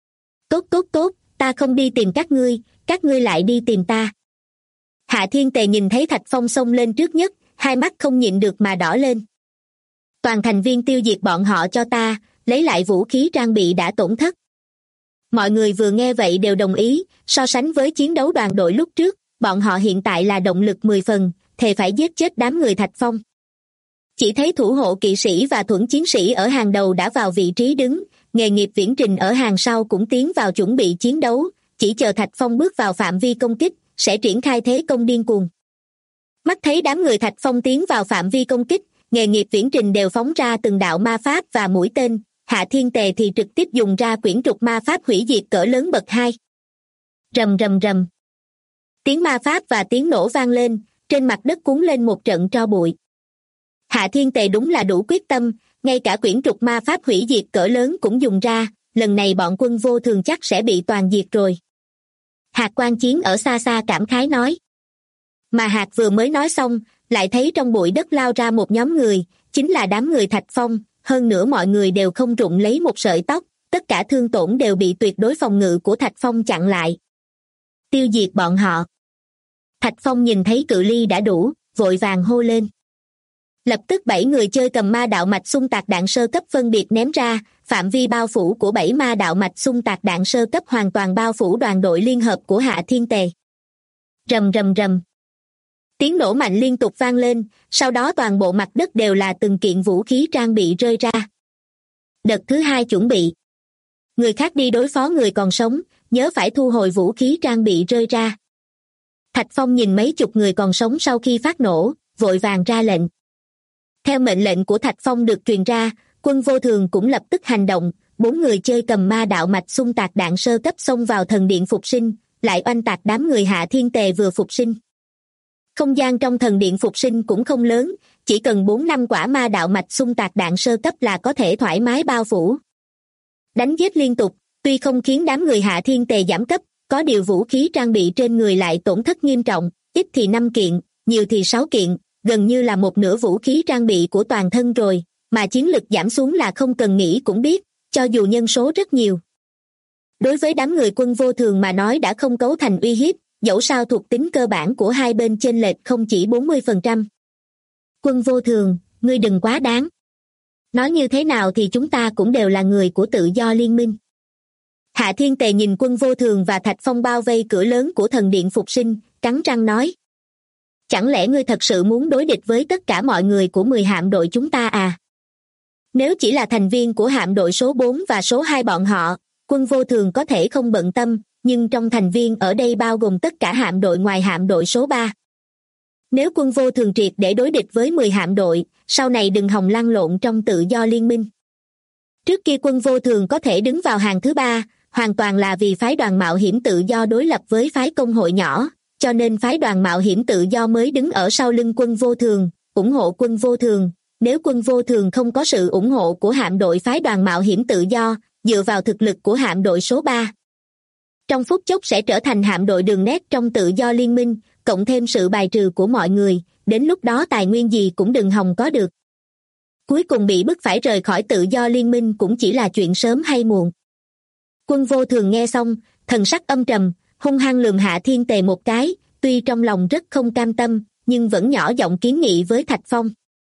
Tốt, ta không đi tìm các ngươi lại đi tìm ta. Hạ Thiên Tề nhìn thấy Thạch Phong xông lên trước nhất, hai mắt không nhịn được mà đỏ lên. Toàn thành viên tiêu diệt bọn họ cho ta, lấy lại vũ khí trang bị đã tổn thất. Mọi người vừa nghe vậy đều đồng ý, so sánh với chiến đấu đoàn đội lúc trước, bọn họ hiện tại là động lực 10 phần, thề phải giết chết đám người Thạch Phong. Chỉ thấy thủ hộ kỵ sĩ và thuẫn chiến sĩ ở hàng đầu đã vào vị trí đứng, nghề nghiệp viễn trình ở hàng sau cũng tiến vào chuẩn bị chiến đấu, chỉ chờ Thạch Phong bước vào phạm vi công kích, sẽ triển khai thế công điên cuồng. Mắt thấy đám người Thạch Phong tiến vào phạm vi công kích, nghề nghiệp viễn trình đều phóng ra từng đạo ma pháp và mũi tên, Hạ Thiên Tề thì trực tiếp dùng ra quyển trục ma pháp hủy diệt cỡ lớn bậc 2. Rầm rầm rầm. Tiếng ma pháp và tiếng nổ vang lên, trên mặt đất cuốn lên một trận tro bụi. Hạ Thiên Tề đúng là đủ quyết tâm, ngay cả quyển trục ma pháp hủy diệt cỡ lớn cũng dùng ra, lần này bọn Quân Vô Thường chắc sẽ bị toàn diệt rồi. Hạc Quan Chiến ở xa xa cảm khái nói. Mà Hạc vừa mới nói xong, lại thấy trong bụi đất lao ra một nhóm người, chính là đám người Thạch Phong, hơn nữa mọi người đều không rụng lấy một sợi tóc, tất cả thương tổn đều bị tuyệt đối phòng ngự của Thạch Phong chặn lại. Tiêu diệt bọn họ. Thạch Phong nhìn thấy cự ly đã đủ, vội vàng hô lên. Lập tức 7 người chơi cầm ma đạo mạch xung tạc đạn sơ cấp phân biệt ném ra, phạm vi bao phủ của 7 ma đạo mạch xung tạc đạn sơ cấp hoàn toàn bao phủ đoàn đội liên hợp của Hạ Thiên Tề. Rầm rầm rầm. Tiếng nổ mạnh liên tục vang lên, sau đó toàn bộ mặt đất đều là từng kiện vũ khí trang bị rơi ra. Đợt thứ 2 chuẩn bị. Người khác đi đối phó người còn sống, nhớ phải thu hồi vũ khí trang bị rơi ra. Thạch Phong nhìn mấy chục người còn sống sau khi phát nổ, vội vàng ra lệnh. Theo mệnh lệnh của Thạch Phong được truyền ra, Quân Vô Thường cũng lập tức hành động, 4 người chơi cầm ma đạo mạch xung tạc đạn sơ cấp xông vào thần điện phục sinh, lại oanh tạc đám người Hạ Thiên Tề vừa phục sinh. Không gian trong thần điện phục sinh cũng không lớn, chỉ cần 4-5 quả ma đạo mạch xung tạc đạn sơ cấp là có thể thoải mái bao phủ. Đánh giết liên tục, tuy không khiến đám người Hạ Thiên Tề giảm cấp, có điều vũ khí trang bị trên người lại tổn thất nghiêm trọng, ít thì 5 kiện, nhiều thì 6 kiện, gần như là một nửa vũ khí trang bị của toàn thân rồi, mà chiến lực giảm xuống là không cần nghĩ cũng biết, cho dù nhân số rất nhiều. Đối với đám người Quân Vô Thường mà nói đã không cấu thành uy hiếp, dẫu sao thuộc tính cơ bản của hai bên chênh lệch không chỉ 40%. Quân Vô Thường, ngươi đừng quá đáng. Nói như thế nào thì chúng ta cũng đều là người của tự do liên minh. Hạ Thiên Tề nhìn Quân Vô Thường và Thạch Phong bao vây cửa lớn của thần điện phục sinh, cắn răng nói. Chẳng lẽ ngươi thật sự muốn đối địch với tất cả mọi người của 10 hạm đội chúng ta à? Nếu chỉ là thành viên của hạm đội số 4 và số 2 bọn họ, Quân Vô Thường có thể không bận tâm, nhưng trong thành viên ở đây bao gồm tất cả hạm đội ngoài hạm đội số 3. Nếu Quân Vô Thường triệt để đối địch với 10 hạm đội, sau này đừng hòng lăn lộn trong tự do liên minh. Trước kia Quân Vô Thường có thể đứng vào hàng thứ 3, hoàn toàn là vì phái đoàn mạo hiểm tự do đối lập với phái công hội nhỏ, cho nên phái đoàn mạo hiểm tự do mới đứng ở sau lưng Quân Vô Thường, ủng hộ Quân Vô Thường. Nếu Quân Vô Thường không có sự ủng hộ của hạm đội phái đoàn mạo hiểm tự do, dựa vào thực lực của hạm đội số 3, trong phút chốc sẽ trở thành hạm đội đường nét trong tự do liên minh, cộng thêm sự bài trừ của mọi người, đến lúc đó tài nguyên gì cũng đừng hòng có được. Cuối cùng bị bức phải rời khỏi tự do liên minh cũng chỉ là chuyện sớm hay muộn. Quân Vô Thường nghe xong, thần sắc âm trầm, hung hăng lườm Hạ Thiên Tề một cái, tuy trong lòng rất không cam tâm, nhưng vẫn nhỏ giọng kiến nghị với Thạch Phong.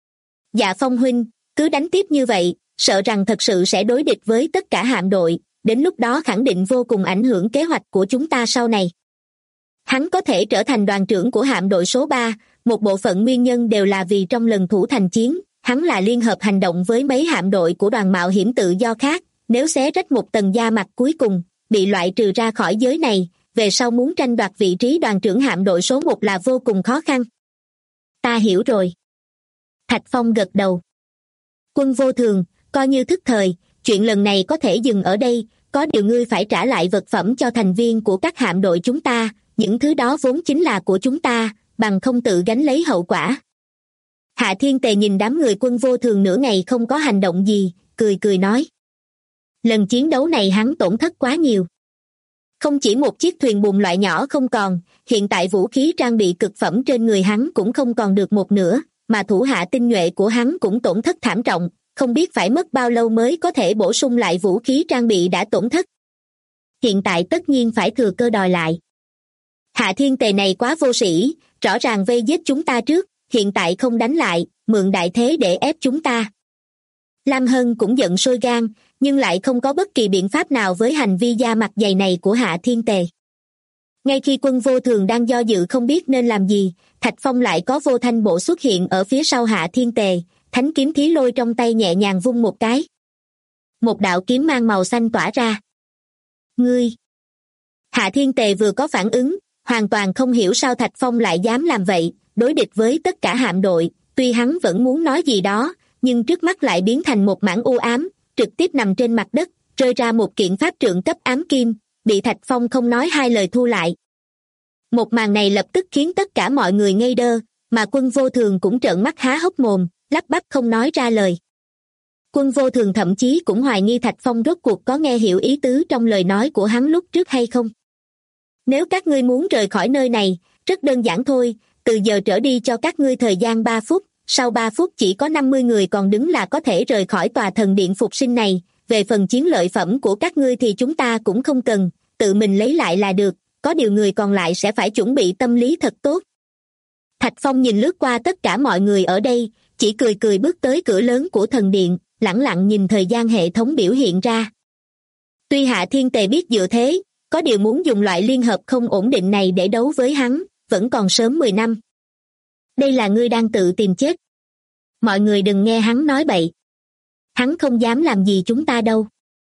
Dạ Phong huynh, cứ đánh tiếp như vậy, sợ rằng thật sự sẽ đối địch với tất cả hạm đội, đến lúc đó khẳng định vô cùng ảnh hưởng kế hoạch của chúng ta sau này. Hắn có thể trở thành đoàn trưởng của hạm đội số 3, một bộ phận nguyên nhân đều là vì trong lần thủ thành chiến, hắn là liên hợp hành động với mấy hạm đội của đoàn mạo hiểm tự do khác, nếu xé rách một tầng da mặt cuối cùng, bị loại trừ ra khỏi giới này, về sau muốn tranh đoạt vị trí đoàn trưởng hạm đội số 1 là vô cùng khó khăn. Ta hiểu rồi. Thạch Phong gật đầu. Quân Vô Thường, coi như thức thời, chuyện lần này có thể dừng ở đây, có điều ngươi phải trả lại vật phẩm cho thành viên của các hạm đội chúng ta, những thứ đó vốn chính là của chúng ta, bằng không tự gánh lấy hậu quả. Hạ Thiên Tề nhìn đám người Quân Vô Thường nửa ngày không có hành động gì, cười cười nói. Lần chiến đấu này hắn tổn thất quá nhiều. Không chỉ một chiếc thuyền buồm loại nhỏ không còn, hiện tại vũ khí trang bị cực phẩm trên người hắn cũng không còn được một nửa, mà thủ hạ tinh nhuệ của hắn cũng tổn thất thảm trọng, không biết phải mất bao lâu mới có thể bổ sung lại vũ khí trang bị đã tổn thất. Hiện tại tất nhiên phải thừa cơ đòi lại. Hạ Thiên Tề này quá vô sĩ, rõ ràng vây giết chúng ta trước, hiện tại không đánh lại, mượn đại thế để ép chúng ta. Lam Hân cũng giận sôi gan, nhưng lại không có bất kỳ biện pháp nào với hành vi da mặt dày này của Hạ Thiên Tề. Ngay khi Quân Vô Thường đang do dự không biết nên làm gì, Thạch Phong lại có vô thanh bộ xuất hiện ở phía sau Hạ Thiên Tề, thánh kiếm thí lôi trong tay nhẹ nhàng vung một cái. Một đạo kiếm mang màu xanh tỏa ra. Ngươi! Hạ Thiên Tề vừa có phản ứng, hoàn toàn không hiểu sao Thạch Phong lại dám làm vậy, đối địch với tất cả hạm đội, tuy hắn vẫn muốn nói gì đó, nhưng trước mắt lại biến thành một mảng u ám, trực tiếp nằm trên mặt đất, rơi ra một kiện pháp trượng cấp ám kim, bị Thạch Phong không nói hai lời thu lại. Một màn này lập tức khiến tất cả mọi người ngây đơ, mà Quân Vô Thường cũng trợn mắt há hốc mồm, lắp bắp không nói ra lời. Quân Vô Thường thậm chí cũng hoài nghi Thạch Phong rốt cuộc có nghe hiểu ý tứ trong lời nói của hắn lúc trước hay không. Nếu các ngươi muốn rời khỏi nơi này, rất đơn giản thôi, từ giờ trở đi cho các ngươi thời gian 3 phút, sau 3 phút chỉ có 50 người còn đứng là có thể rời khỏi tòa thần điện phục sinh này, về phần chiến lợi phẩm của các ngươi thì chúng ta cũng không cần, tự mình lấy lại là được, có điều người còn lại sẽ phải chuẩn bị tâm lý thật tốt. Thạch Phong nhìn lướt qua tất cả mọi người ở đây, chỉ cười cười bước tới cửa lớn của thần điện, lẳng lặng nhìn thời gian hệ thống biểu hiện ra. Tuy Hạ Thiên Tề biết dựa thế, có điều muốn dùng loại liên hợp không ổn định này để đấu với hắn, vẫn còn sớm 10 năm. Đây là ngươi đang tự tìm chết. Mọi người đừng nghe hắn nói bậy. Hắn không dám làm gì chúng ta đâu.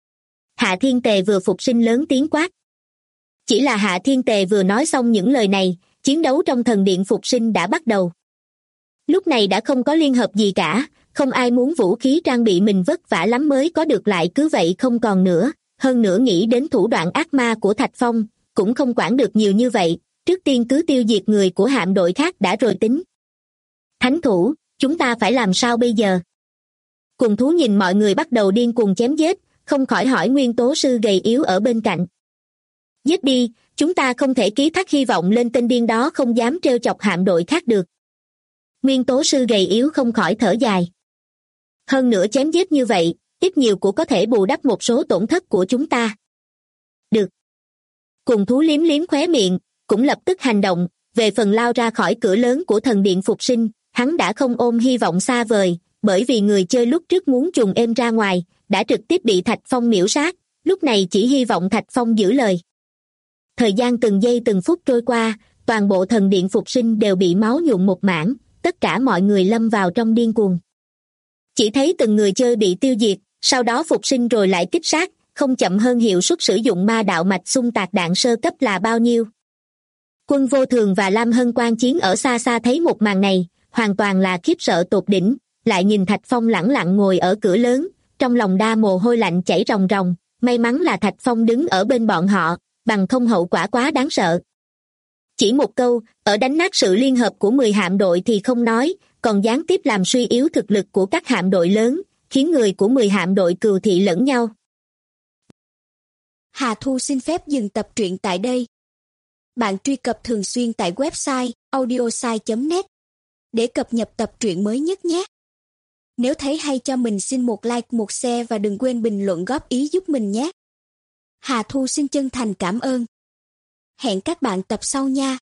Hạ Thiên Tề vừa phục sinh lớn tiếng quát. Chỉ là Hạ Thiên Tề vừa nói xong những lời này, chiến đấu trong thần điện phục sinh đã bắt đầu. Lúc này đã không có liên hợp gì cả, không ai muốn vũ khí trang bị mình vất vả lắm mới có được lại cứ vậy không còn nữa, hơn nữa nghĩ đến thủ đoạn ác ma của Thạch Phong, cũng không quản được nhiều như vậy, trước tiên cứ tiêu diệt người của hạm đội khác đã rồi tính. Thánh thủ, chúng ta phải làm sao bây giờ? Cùng thú nhìn mọi người bắt đầu điên cuồng chém giết, không khỏi hỏi nguyên tố sư gầy yếu ở bên cạnh. Giết đi, chúng ta không thể ký thác hy vọng lên tên điên đó không dám trêu chọc hạm đội khác được. Nguyên tố sư gầy yếu không khỏi thở dài. Hơn nữa chém giết như vậy, ít nhiều cũng có thể bù đắp một số tổn thất của chúng ta. Được. Cùng thú liếm liếm khóe miệng, cũng lập tức hành động, về phần lao ra khỏi cửa lớn của thần điện phục sinh, hắn đã không ôm hy vọng xa vời, bởi vì người chơi lúc trước muốn trùng êm ra ngoài, đã trực tiếp bị Thạch Phong miễu sát, lúc này chỉ hy vọng Thạch Phong giữ lời. Thời gian từng giây từng phút trôi qua, toàn bộ thần điện phục sinh đều bị máu nhuộm một mảng, tất cả mọi người lâm vào trong điên cuồng. Chỉ thấy từng người chơi bị tiêu diệt, sau đó phục sinh rồi lại kích sát, không chậm hơn hiệu suất sử dụng ma đạo mạch xung tạc đạn sơ cấp là bao nhiêu. Quân Vô Thường và Lam Hân quan chiến ở xa xa thấy một màn này, hoàn toàn là khiếp sợ tột đỉnh, lại nhìn Thạch Phong lẳng lặng ngồi ở cửa lớn, trong lòng đa mồ hôi lạnh chảy ròng ròng, may mắn là Thạch Phong đứng ở bên bọn họ, bằng không hậu quả quá đáng sợ. Chỉ một câu, ở đánh nát sự liên hợp của 10 hạm đội thì không nói, còn gián tiếp làm suy yếu thực lực của các hạm đội lớn, khiến người của 10 hạm đội cừu thị lẫn nhau. Hà Thu xin phép dừng tập truyện tại đây. Bạn truy cập thường xuyên tại website audiosai.net để cập nhật tập truyện mới nhất nhé. Nếu thấy hay cho mình xin một like, một share và đừng quên bình luận góp ý giúp mình nhé. Hà Thu xin chân thành cảm ơn. Hẹn các bạn tập sau nha.